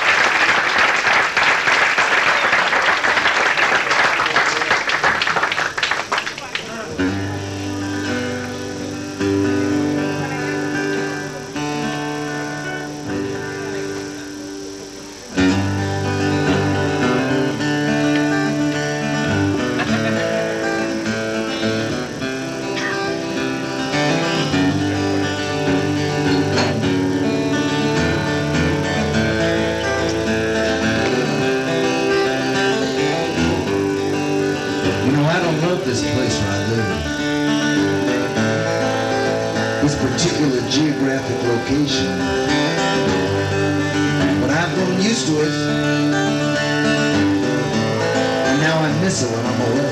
But I've grown used to it, and now I miss it when I'm away.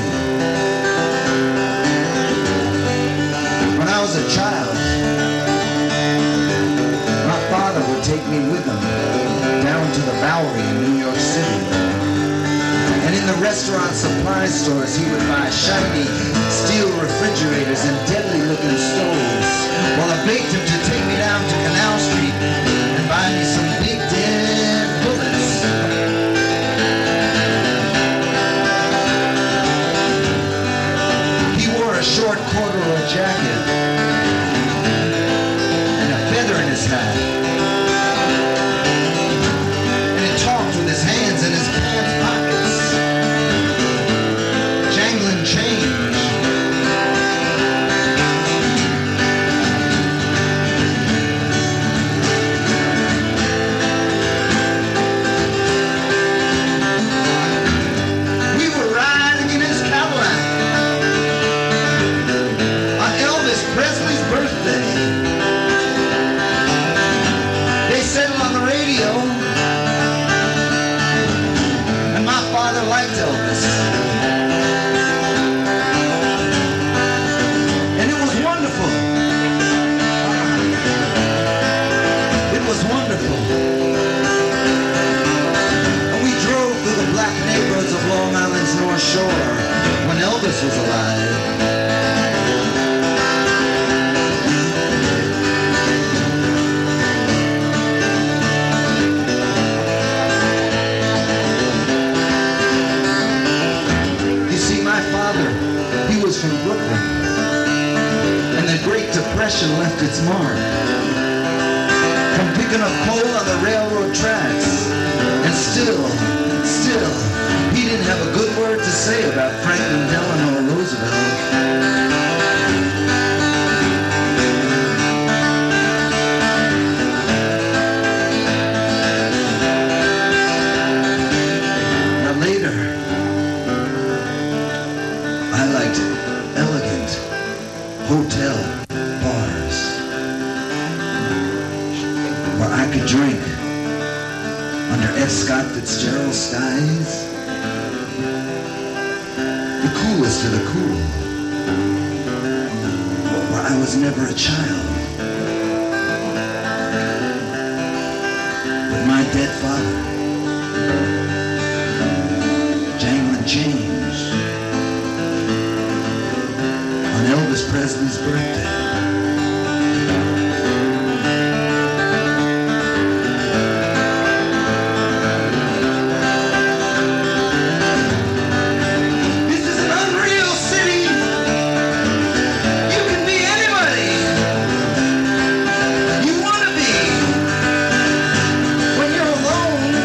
When I was a child, my father would take me with him down to the Bowery in New York City. And in in the restaurant supply stores, he would buy shiny steel refrigerators and deadly-looking stoves, while I begged him to take me down to Canal Street and buy me some big dead bullets. He wore a short corduroy jacket and a feather in his hat. And he talked with his hands in his pants pockets, jangling change. We were riding in his Cadillac on Elvis Presley's birthday. They said it on the radio, and my father liked Elvis. And it was wonderful. It was wonderful. And we drove through the black neighborhoods of Long Island's North Shore when Elvis was alive. You see, my father, he was from Brooklyn, and the Great Depression left its mark. From picking up coal on the railroad tracks, and still, he didn't have a good word to say about Franklin Delano Roosevelt. Now later, I liked elegant hotel bars where I could drink under F. Scott Fitzgerald skies, the coolest of the cool, where I was never a child. With my dead father, jangling change on Elvis Presley's birthday. This is an unreal city. You can be anybody you want to be when you're alone.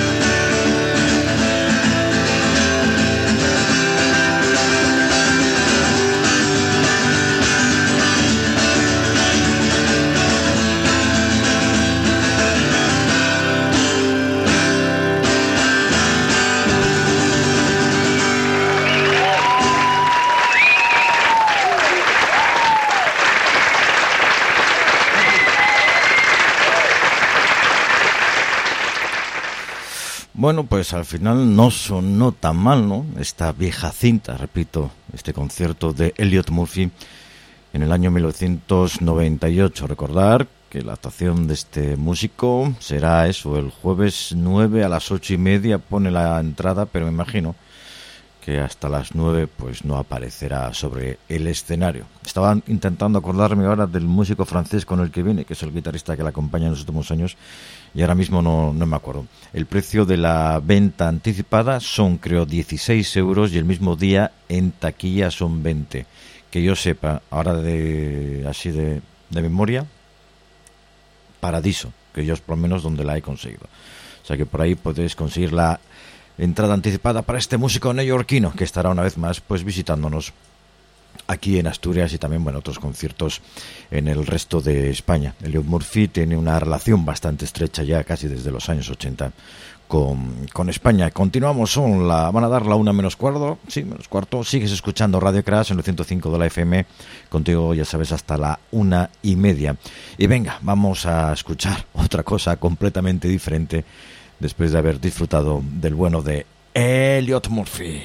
Bueno, pues al final no sonó tan mal, ¿no? Esta vieja cinta, repito, este concierto de Elliot Murphy en el año 1998. Recordar que la actuación de este músico será eso, el jueves 9 a las 8:30, pone la entrada, pero me imagino que hasta las 9 pues no aparecerá sobre el escenario. Estaba intentando acordarme ahora del músico francés con el que viene, que es el guitarrista que la acompaña en los últimos años, y ahora mismo no me acuerdo. El precio de la venta anticipada son, creo, 16 euros, y el mismo día en taquilla son 20. Que yo sepa, ahora así de memoria, Paradiso, que yo es por lo menos donde la he conseguido. O sea que por ahí podéis conseguir la entrada anticipada para este músico neoyorquino que estará una vez más pues visitándonos aquí en Asturias y también, bueno, otros conciertos en el resto de España. Elliot Murphy tiene una relación bastante estrecha ya casi desde los años 80 con España. Continuamos, van a dar la 1 menos cuarto, sí, menos cuarto. Sigues escuchando Radio Crash en el 105 de la FM, contigo ya sabes hasta la 1:30. Y venga, vamos a escuchar otra cosa completamente diferente después de haber disfrutado del bueno de Elliot Murphy.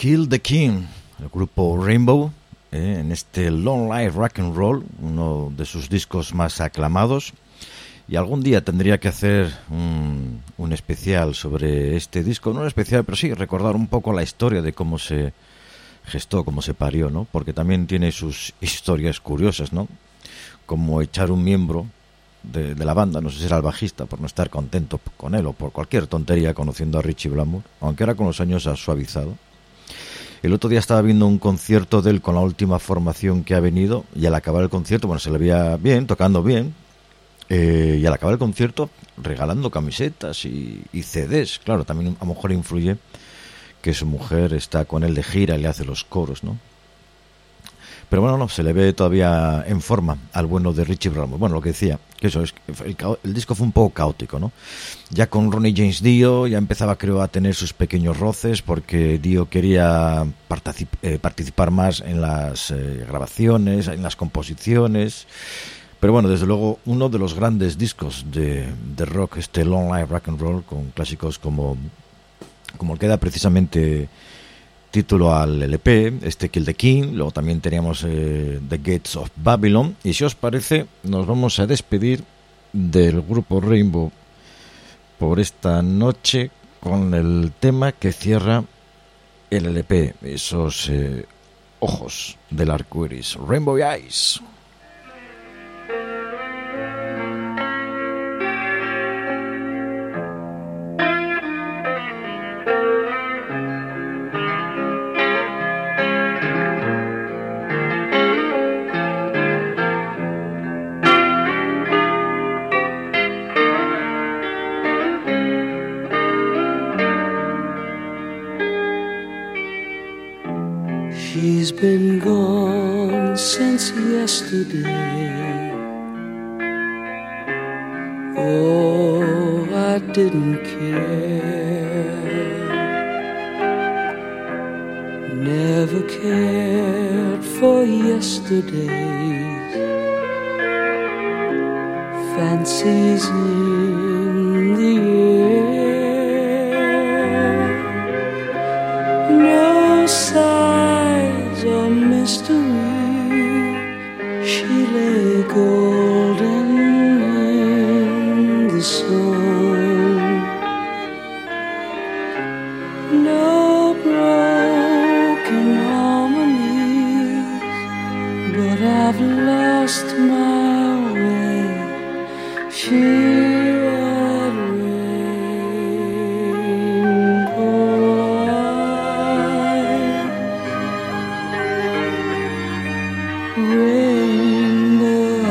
Kill the King, el grupo Rainbow, en este Long Life Rock and Roll, uno de sus discos más aclamados. Y algún día tendría que hacer un especial sobre este disco, no un especial, pero sí recordar un poco la historia de cómo se gestó, cómo se parió, ¿no? Porque también tiene sus historias curiosas, ¿no? Como echar un miembro de la banda, no sé si era el bajista, por no estar contento con él o por cualquier tontería, conociendo a Richie Blackmore, aunque ahora con los años ha suavizado. El otro día estaba viendo un concierto de él con la última formación que ha venido, y al acabar el concierto, bueno, se le veía bien, tocando bien, y al acabar el concierto regalando camisetas y CDs. Claro, también a lo mejor influye que su mujer está con él de gira y le hace los coros, ¿no? Pero bueno, no, se le ve todavía en forma al bueno de Richie Blackmore. Bueno, lo que decía, que eso es, el disco fue un poco caótico, ¿no? Ya con Ronnie James Dio ya empezaba, creo, a tener sus pequeños roces, porque Dio quería participar más en las grabaciones, en las composiciones. Pero bueno, desde luego, uno de los grandes discos de rock, este Long Life Rock and Roll, con clásicos como el que da precisamente título al LP, este Kill the King. Luego también teníamos The Gates of Babylon. Y si os parece, nos vamos a despedir del grupo Rainbow por esta noche con el tema que cierra el LP, esos ojos del arco iris, Rainbow Eyes. She's been gone since yesterday. Oh, I didn't care. Never cared for yesterday's fancies in the air. No sighs or mystery, she lay golden in the sun. No broken harmonies, but I've lost my way. She had rainbow eyes, rainbow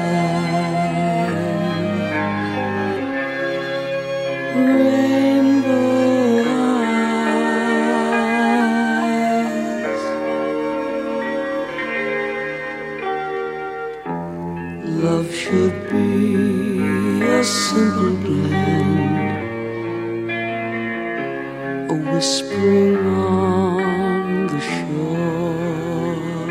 eyes, rainbow eyes. Love should be a simple blend, a whispering on the shore.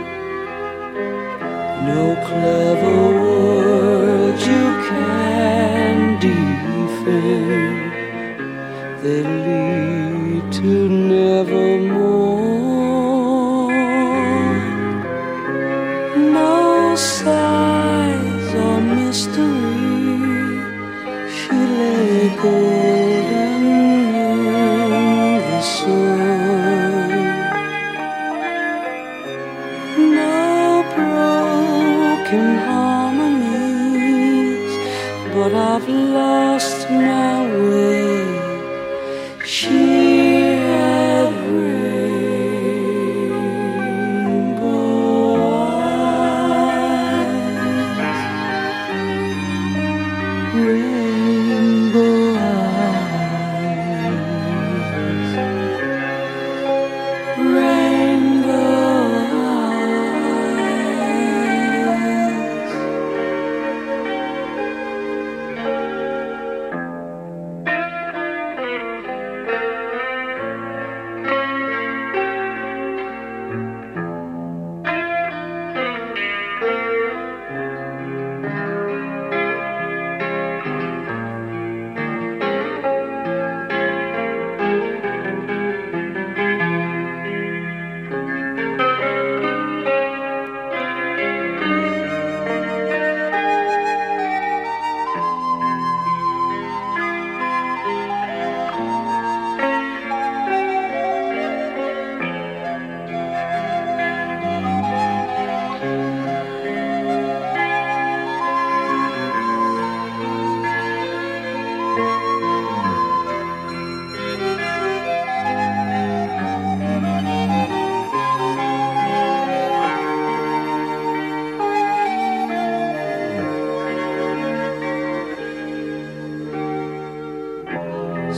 No clever words you can defend, they lead to nevermore. No sighs or mystery, she lay golden in the sun. No broken harmonies, but I've lost my way. She had rainbow eyes, rainbow eyes, rainbow eyes.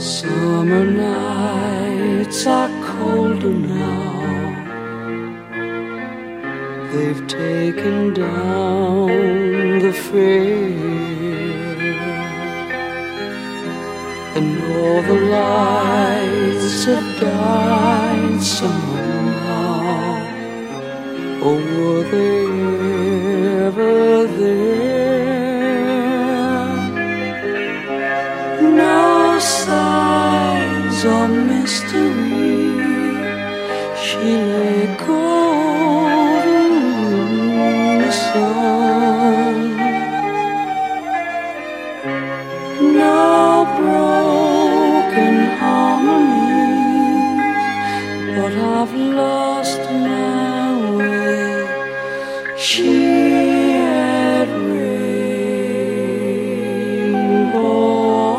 Summer nights are colder now. They've taken down the fair, and all the lights have died somehow. Or were they ever there? No signs of mystery. She lay golden in the sun. No broken harmonies, but I've lost my way. She had rainbow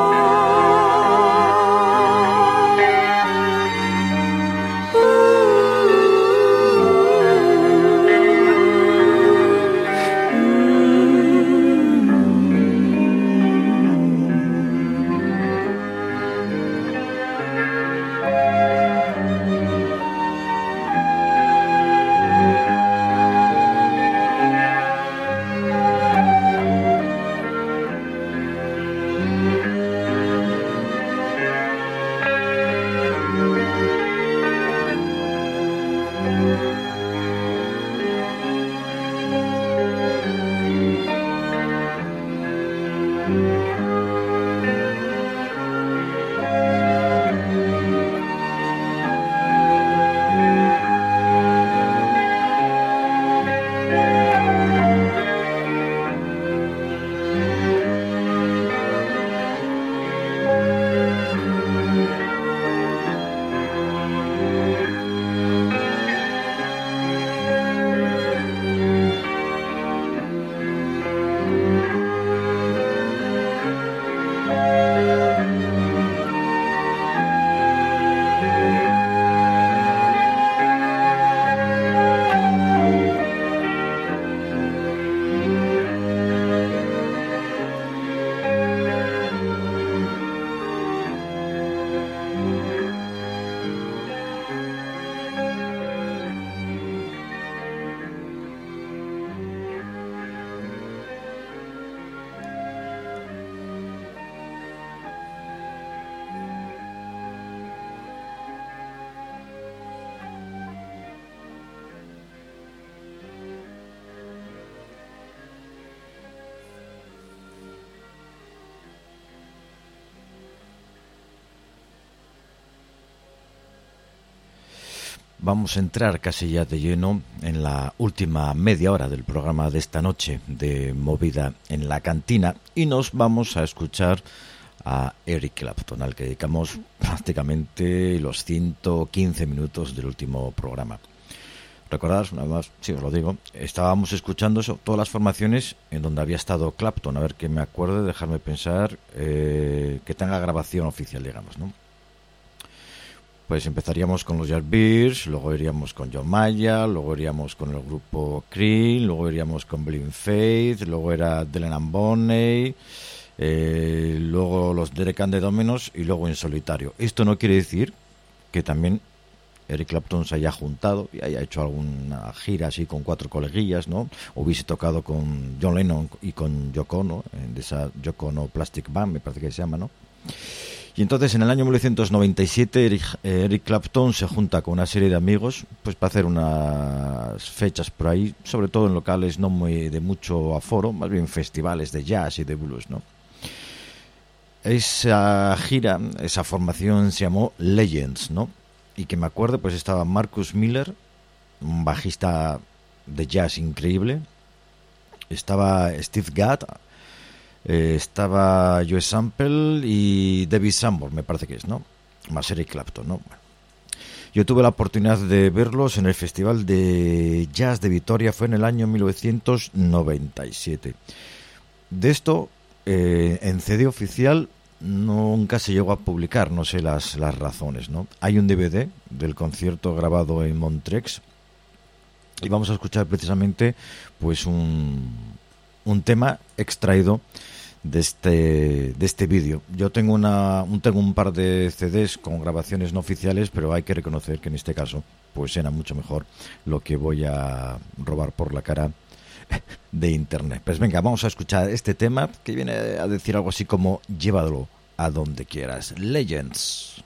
Vamos a entrar casi ya de lleno en la última media hora del programa de esta noche de Movida en la Cantina y nos vamos a escuchar a Eric Clapton, al que dedicamos prácticamente los 115 minutos del último programa. Recordad, una vez más, sí os lo digo, estábamos escuchando eso, todas las formaciones en donde había estado Clapton, a ver que me acuerde, dejarme pensar, que tenga grabación oficial, digamos, ¿no? Pues empezaríamos con los Yardbirds, luego iríamos con John Mayer, luego iríamos con el grupo Cream, luego iríamos con Blind Faith, luego era Dylan and Bonnie, luego los Derek and the Dominos y luego en solitario. Esto no quiere decir que también Eric Clapton se haya juntado y haya hecho alguna gira así con 4 coleguillas, ¿no? Hubiese tocado con John Lennon y con Yoko Ono, de esa Yoko Ono Plastic Band, me parece que se llama, ¿no? Y entonces en el año 1997 Eric Clapton se junta con una serie de amigos pues para hacer unas fechas por ahí, sobre todo en locales no muy de mucho aforo, más bien festivales de jazz y de blues, ¿no? Esa gira, esa formación se llamó Legends, ¿no? Y que me acuerdo pues estaba Marcus Miller, un bajista de jazz increíble, estaba Steve Gadd, estaba Joe Sample y David Sanborn, me parece que es, ¿no? Más Eric Clapton, ¿no? Bueno. Yo tuve la oportunidad de verlos en el Festival de Jazz de Vitoria, fue en el año 1997. De esto, en CD oficial, nunca se llegó a publicar, no sé las razones, ¿no? Hay un DVD del concierto grabado en Montrex y vamos a escuchar precisamente pues un tema extraído de este vídeo. Yo tengo un par de CDs con grabaciones no oficiales, pero hay que reconocer que en este caso pues era mucho mejor lo que voy a robar por la cara de internet. Pues venga, vamos a escuchar este tema que viene a decir algo así como llévalo a donde quieras. Legends.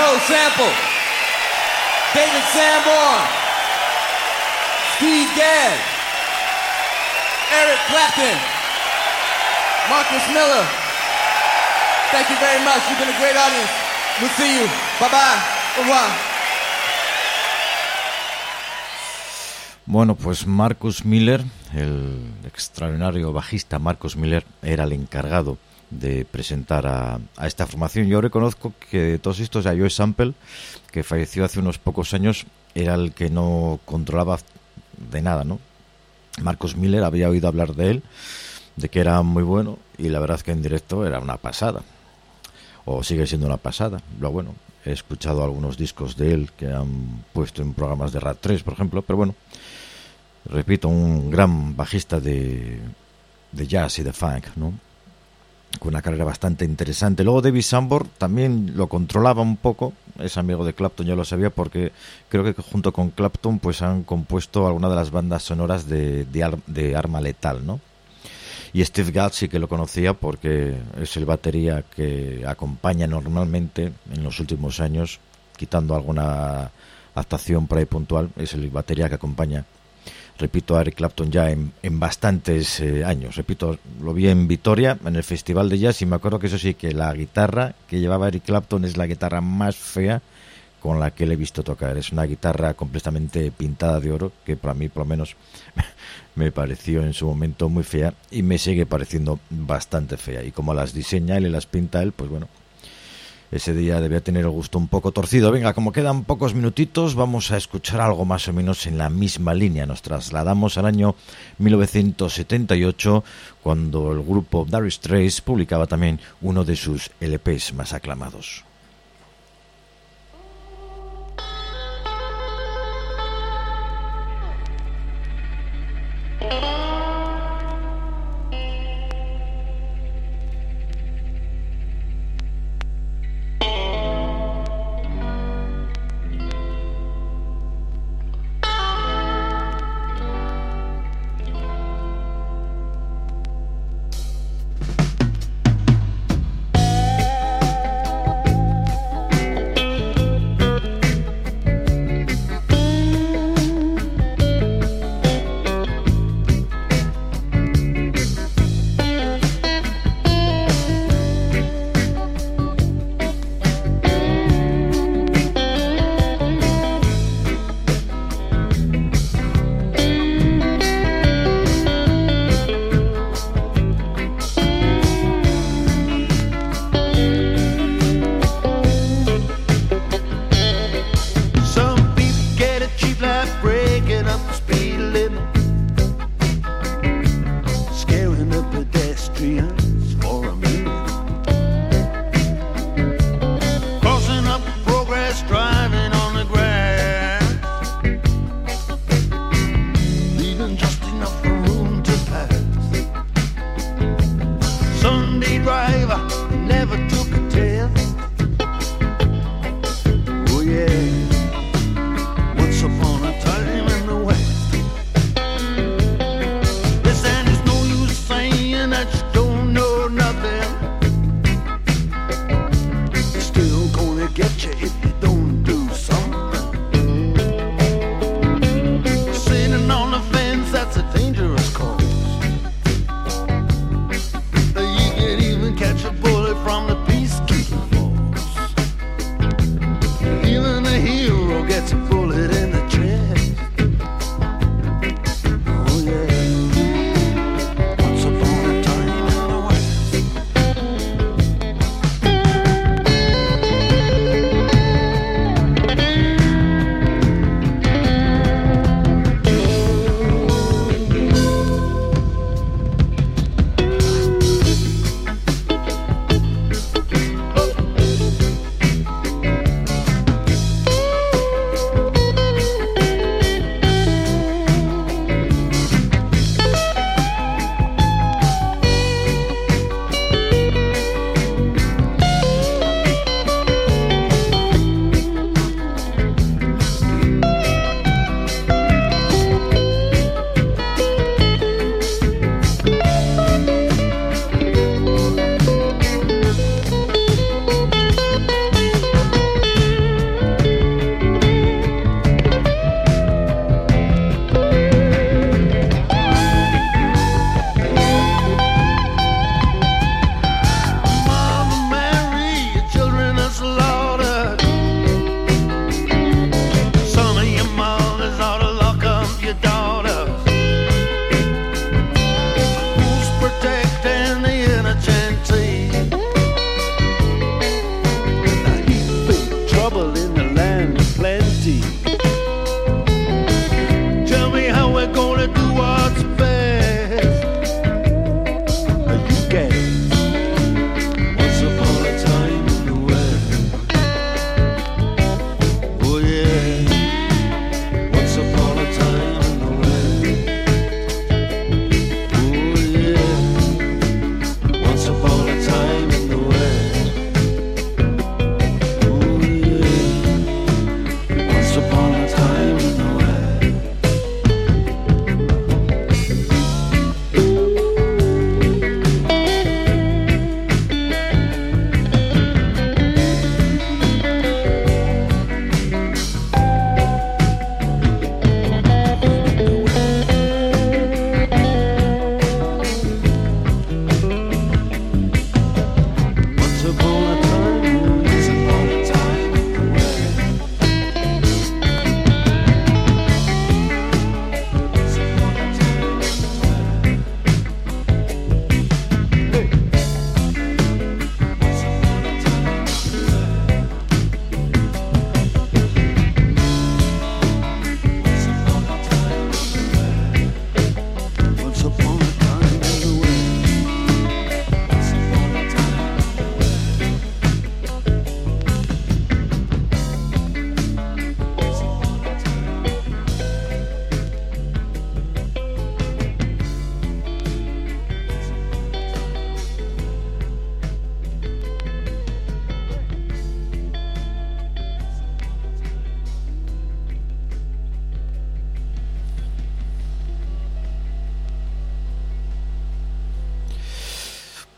Joe Sample, David Sanborn, Steve Gadd, Eric Clapton, Marcus Miller. Thank you very much. You've been a great audience. We'll see you. Bye-bye. Au revoir. Bueno, pues Marcus Miller, el extraordinario bajista Marcus Miller, era el encargado de presentar a esta formación. Yo reconozco que de todos estos, a Joe Sample, que falleció hace unos pocos años, era el que no controlaba de nada, ¿no? Marcus Miller, había oído hablar de él, de que era muy bueno, y la verdad es que en directo era una pasada, o sigue siendo una pasada. Lo bueno, he escuchado algunos discos de él que han puesto en programas de Rad 3, por ejemplo, pero bueno, repito, un gran bajista de jazz y de funk, ¿no? Con una carrera bastante interesante. Luego David Sanborn también lo controlaba un poco, es amigo de Clapton, yo lo sabía, porque creo que junto con Clapton pues han compuesto algunas de las bandas sonoras de Arma Letal, ¿no? Y Steve Gadd sí que lo conocía porque es el batería que acompaña normalmente en los últimos años, quitando alguna actuación por ahí puntual, es el batería que acompaña, repito, a Eric Clapton ya en bastantes años. Repito, lo vi en Vitoria, en el Festival de Jazz, y me acuerdo que eso sí, que la guitarra que llevaba Eric Clapton es la guitarra más fea con la que le he visto tocar. Es una guitarra completamente pintada de oro, que para mí, por lo menos, me pareció en su momento muy fea, y me sigue pareciendo bastante fea. Y como las diseña él y las pinta él, pues bueno, ese día debía tener el gusto un poco torcido. Venga, como quedan pocos minutitos, vamos a escuchar algo más o menos en la misma línea. Nos trasladamos al año 1978, cuando el grupo Dire Straits publicaba también uno de sus LPs más aclamados.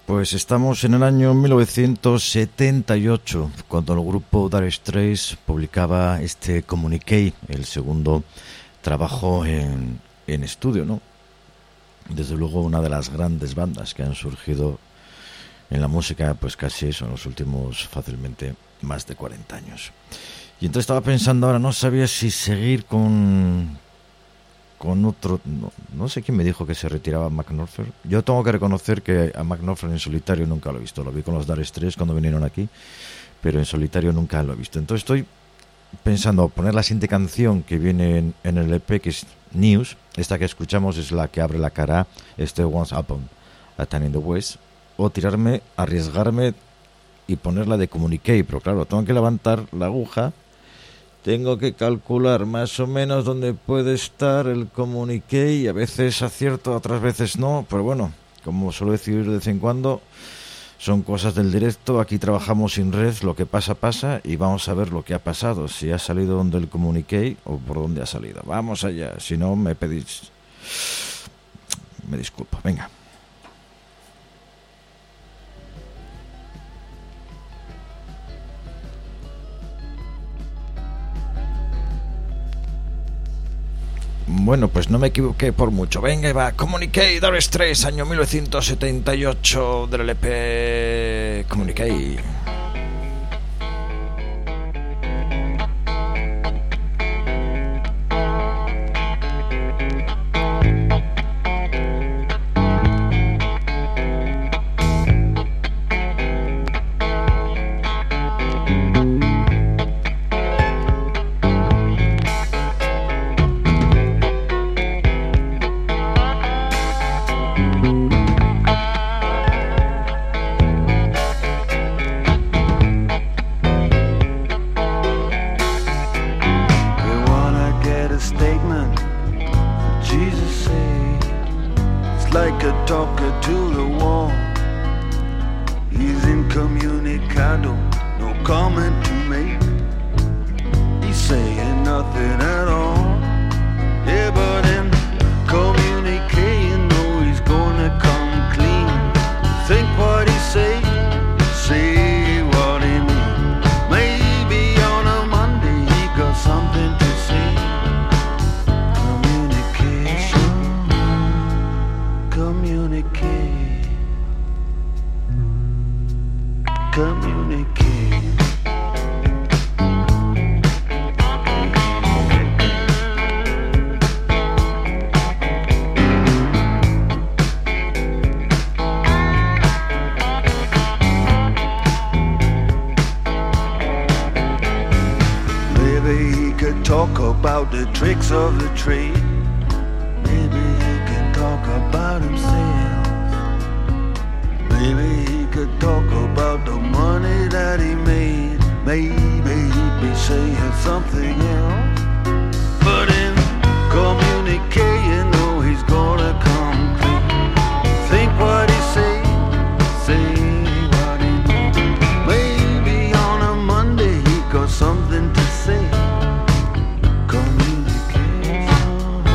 Pues estamos en el año 1978, cuando el grupo Dire Straits publicaba este Communique, el segundo trabajo en estudio, ¿no? Desde luego una de las grandes bandas que han surgido en la música, pues casi eso, en los últimos fácilmente más de 40 años. Y entonces estaba pensando ahora, no sabía si seguir con otro, no sé quién me dijo que se retiraba Mark Knopfler. Yo tengo que reconocer que a Mark Knopfler en solitario nunca lo he visto. Lo vi con los Dire Straits cuando vinieron aquí, pero en solitario nunca lo he visto. Entonces estoy pensando poner la siguiente canción que viene en el EP, que es News. Esta que escuchamos es la que abre la cara, este Once Upon a Time in the West, o arriesgarme y ponerla de Communique, pero claro, tengo que levantar la aguja. Tengo que calcular más o menos dónde puede estar el Communique y a veces acierto, otras veces no, pero bueno, como suelo decir de vez en cuando, son cosas del directo, aquí trabajamos sin red, lo que pasa, pasa y vamos a ver lo que ha pasado, si ha salido donde el Communique o por dónde ha salido. Vamos allá, si no me disculpo, venga. Bueno, pues no me equivoqué por mucho. Venga, y va. Communique, Dire Straits, año 1978 del LP Communique. Something to say. Communication.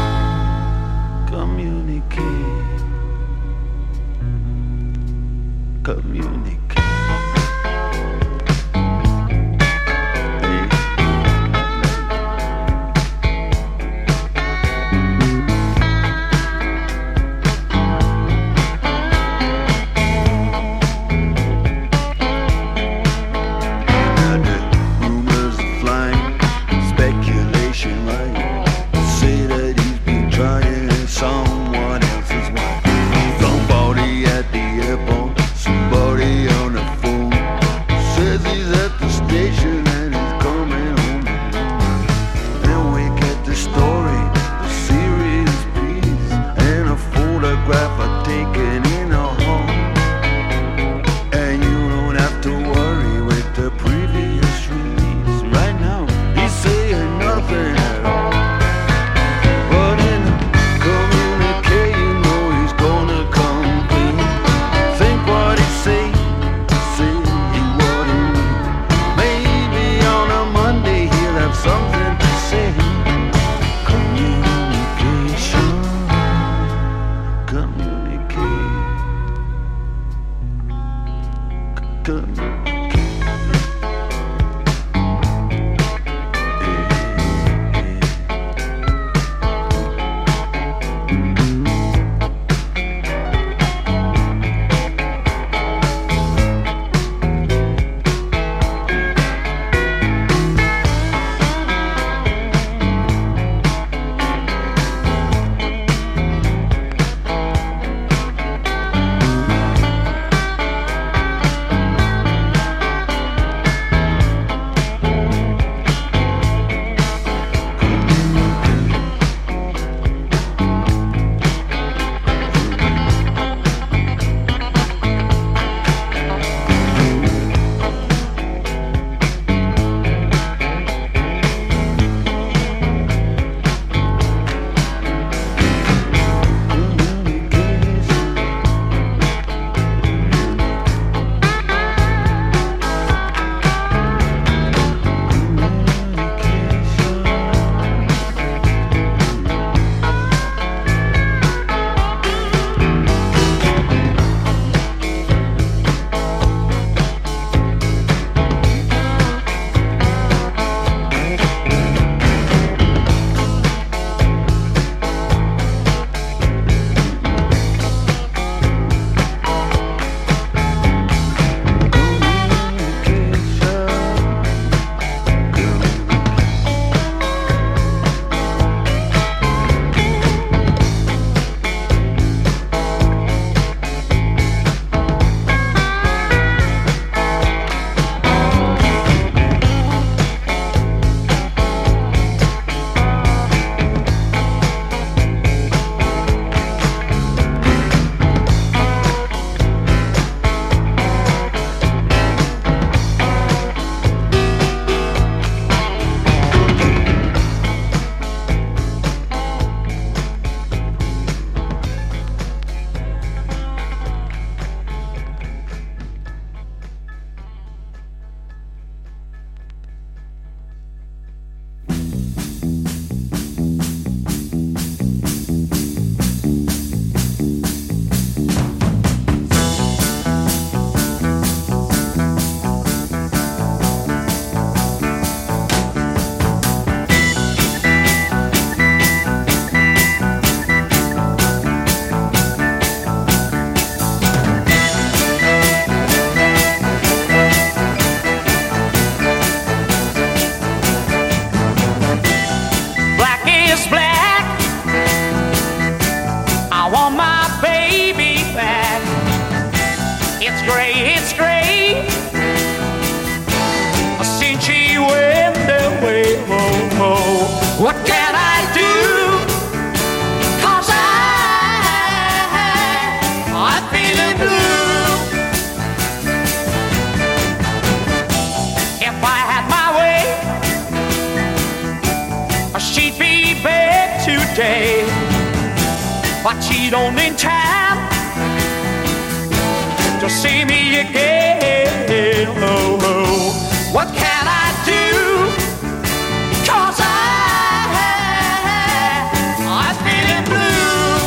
want my baby back. It's great, since she went away. Oh, oh. What can I do? 'Cause I'm feeling blue. If I had my way, she'd be back today. But she don't in time to see me again. Oh, oh. What can I do? 'Cause I'm feeling blue.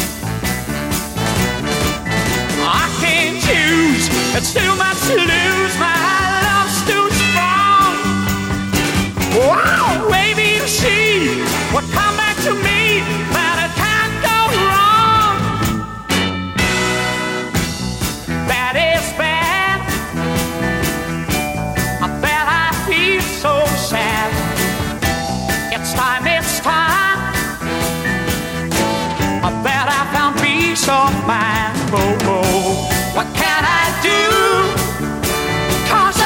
I can't choose, it's too much to lose. My love's too strong. Wow, maybe she would come back to me, but it can't go wrong. That is bad. I bet I feel so sad. It's time. I bet I found peace of mind. Oh, oh. What can I do? 'Cause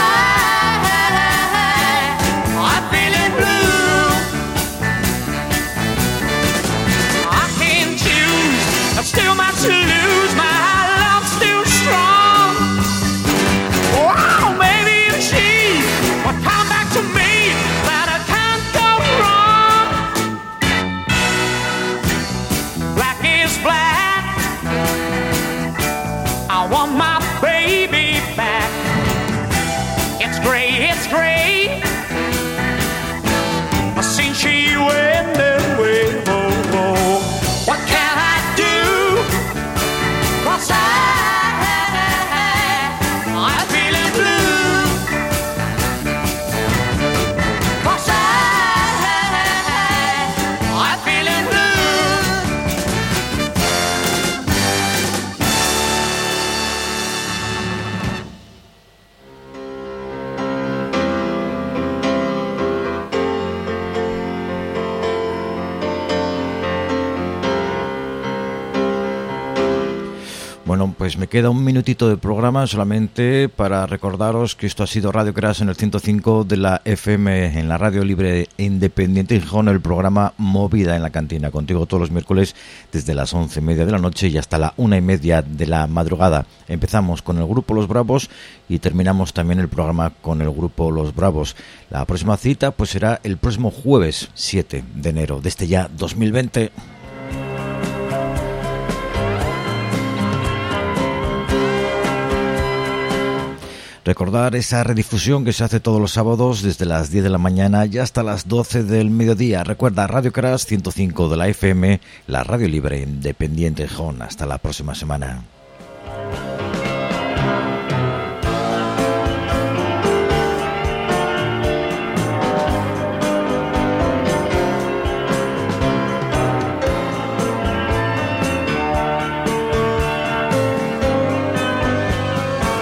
I'm feeling blue. I can't choose, there's still much to lose. My love's too strong. Wow, maybe if she would come back to me, that I can't go wrong. Black is black, I want my baby back. It's gray, since she went away. Oh, oh. What can I do? 'Cause I'm feeling blue. 'Cause I'm feeling blue. Bueno, pues me queda un minutito de programa solamente para recordaros que esto ha sido Radio Crash en el 105 de la FM, en la Radio Libre Independiente Gijón, el programa Movida en la Cantina, contigo todos los miércoles desde las 11:30 de la noche y hasta la 1:30 de la madrugada. Empezamos con el grupo Los Bravos y terminamos también el programa con el grupo Los Bravos. La próxima cita pues será el próximo jueves 7 de enero de este ya 2020. Recordar esa redifusión que se hace todos los sábados desde las 10 de la mañana y hasta las 12 del mediodía. Recuerda, Radio Crash 105 de la FM, la Radio Libre Independiente Gijón. Hasta la próxima semana.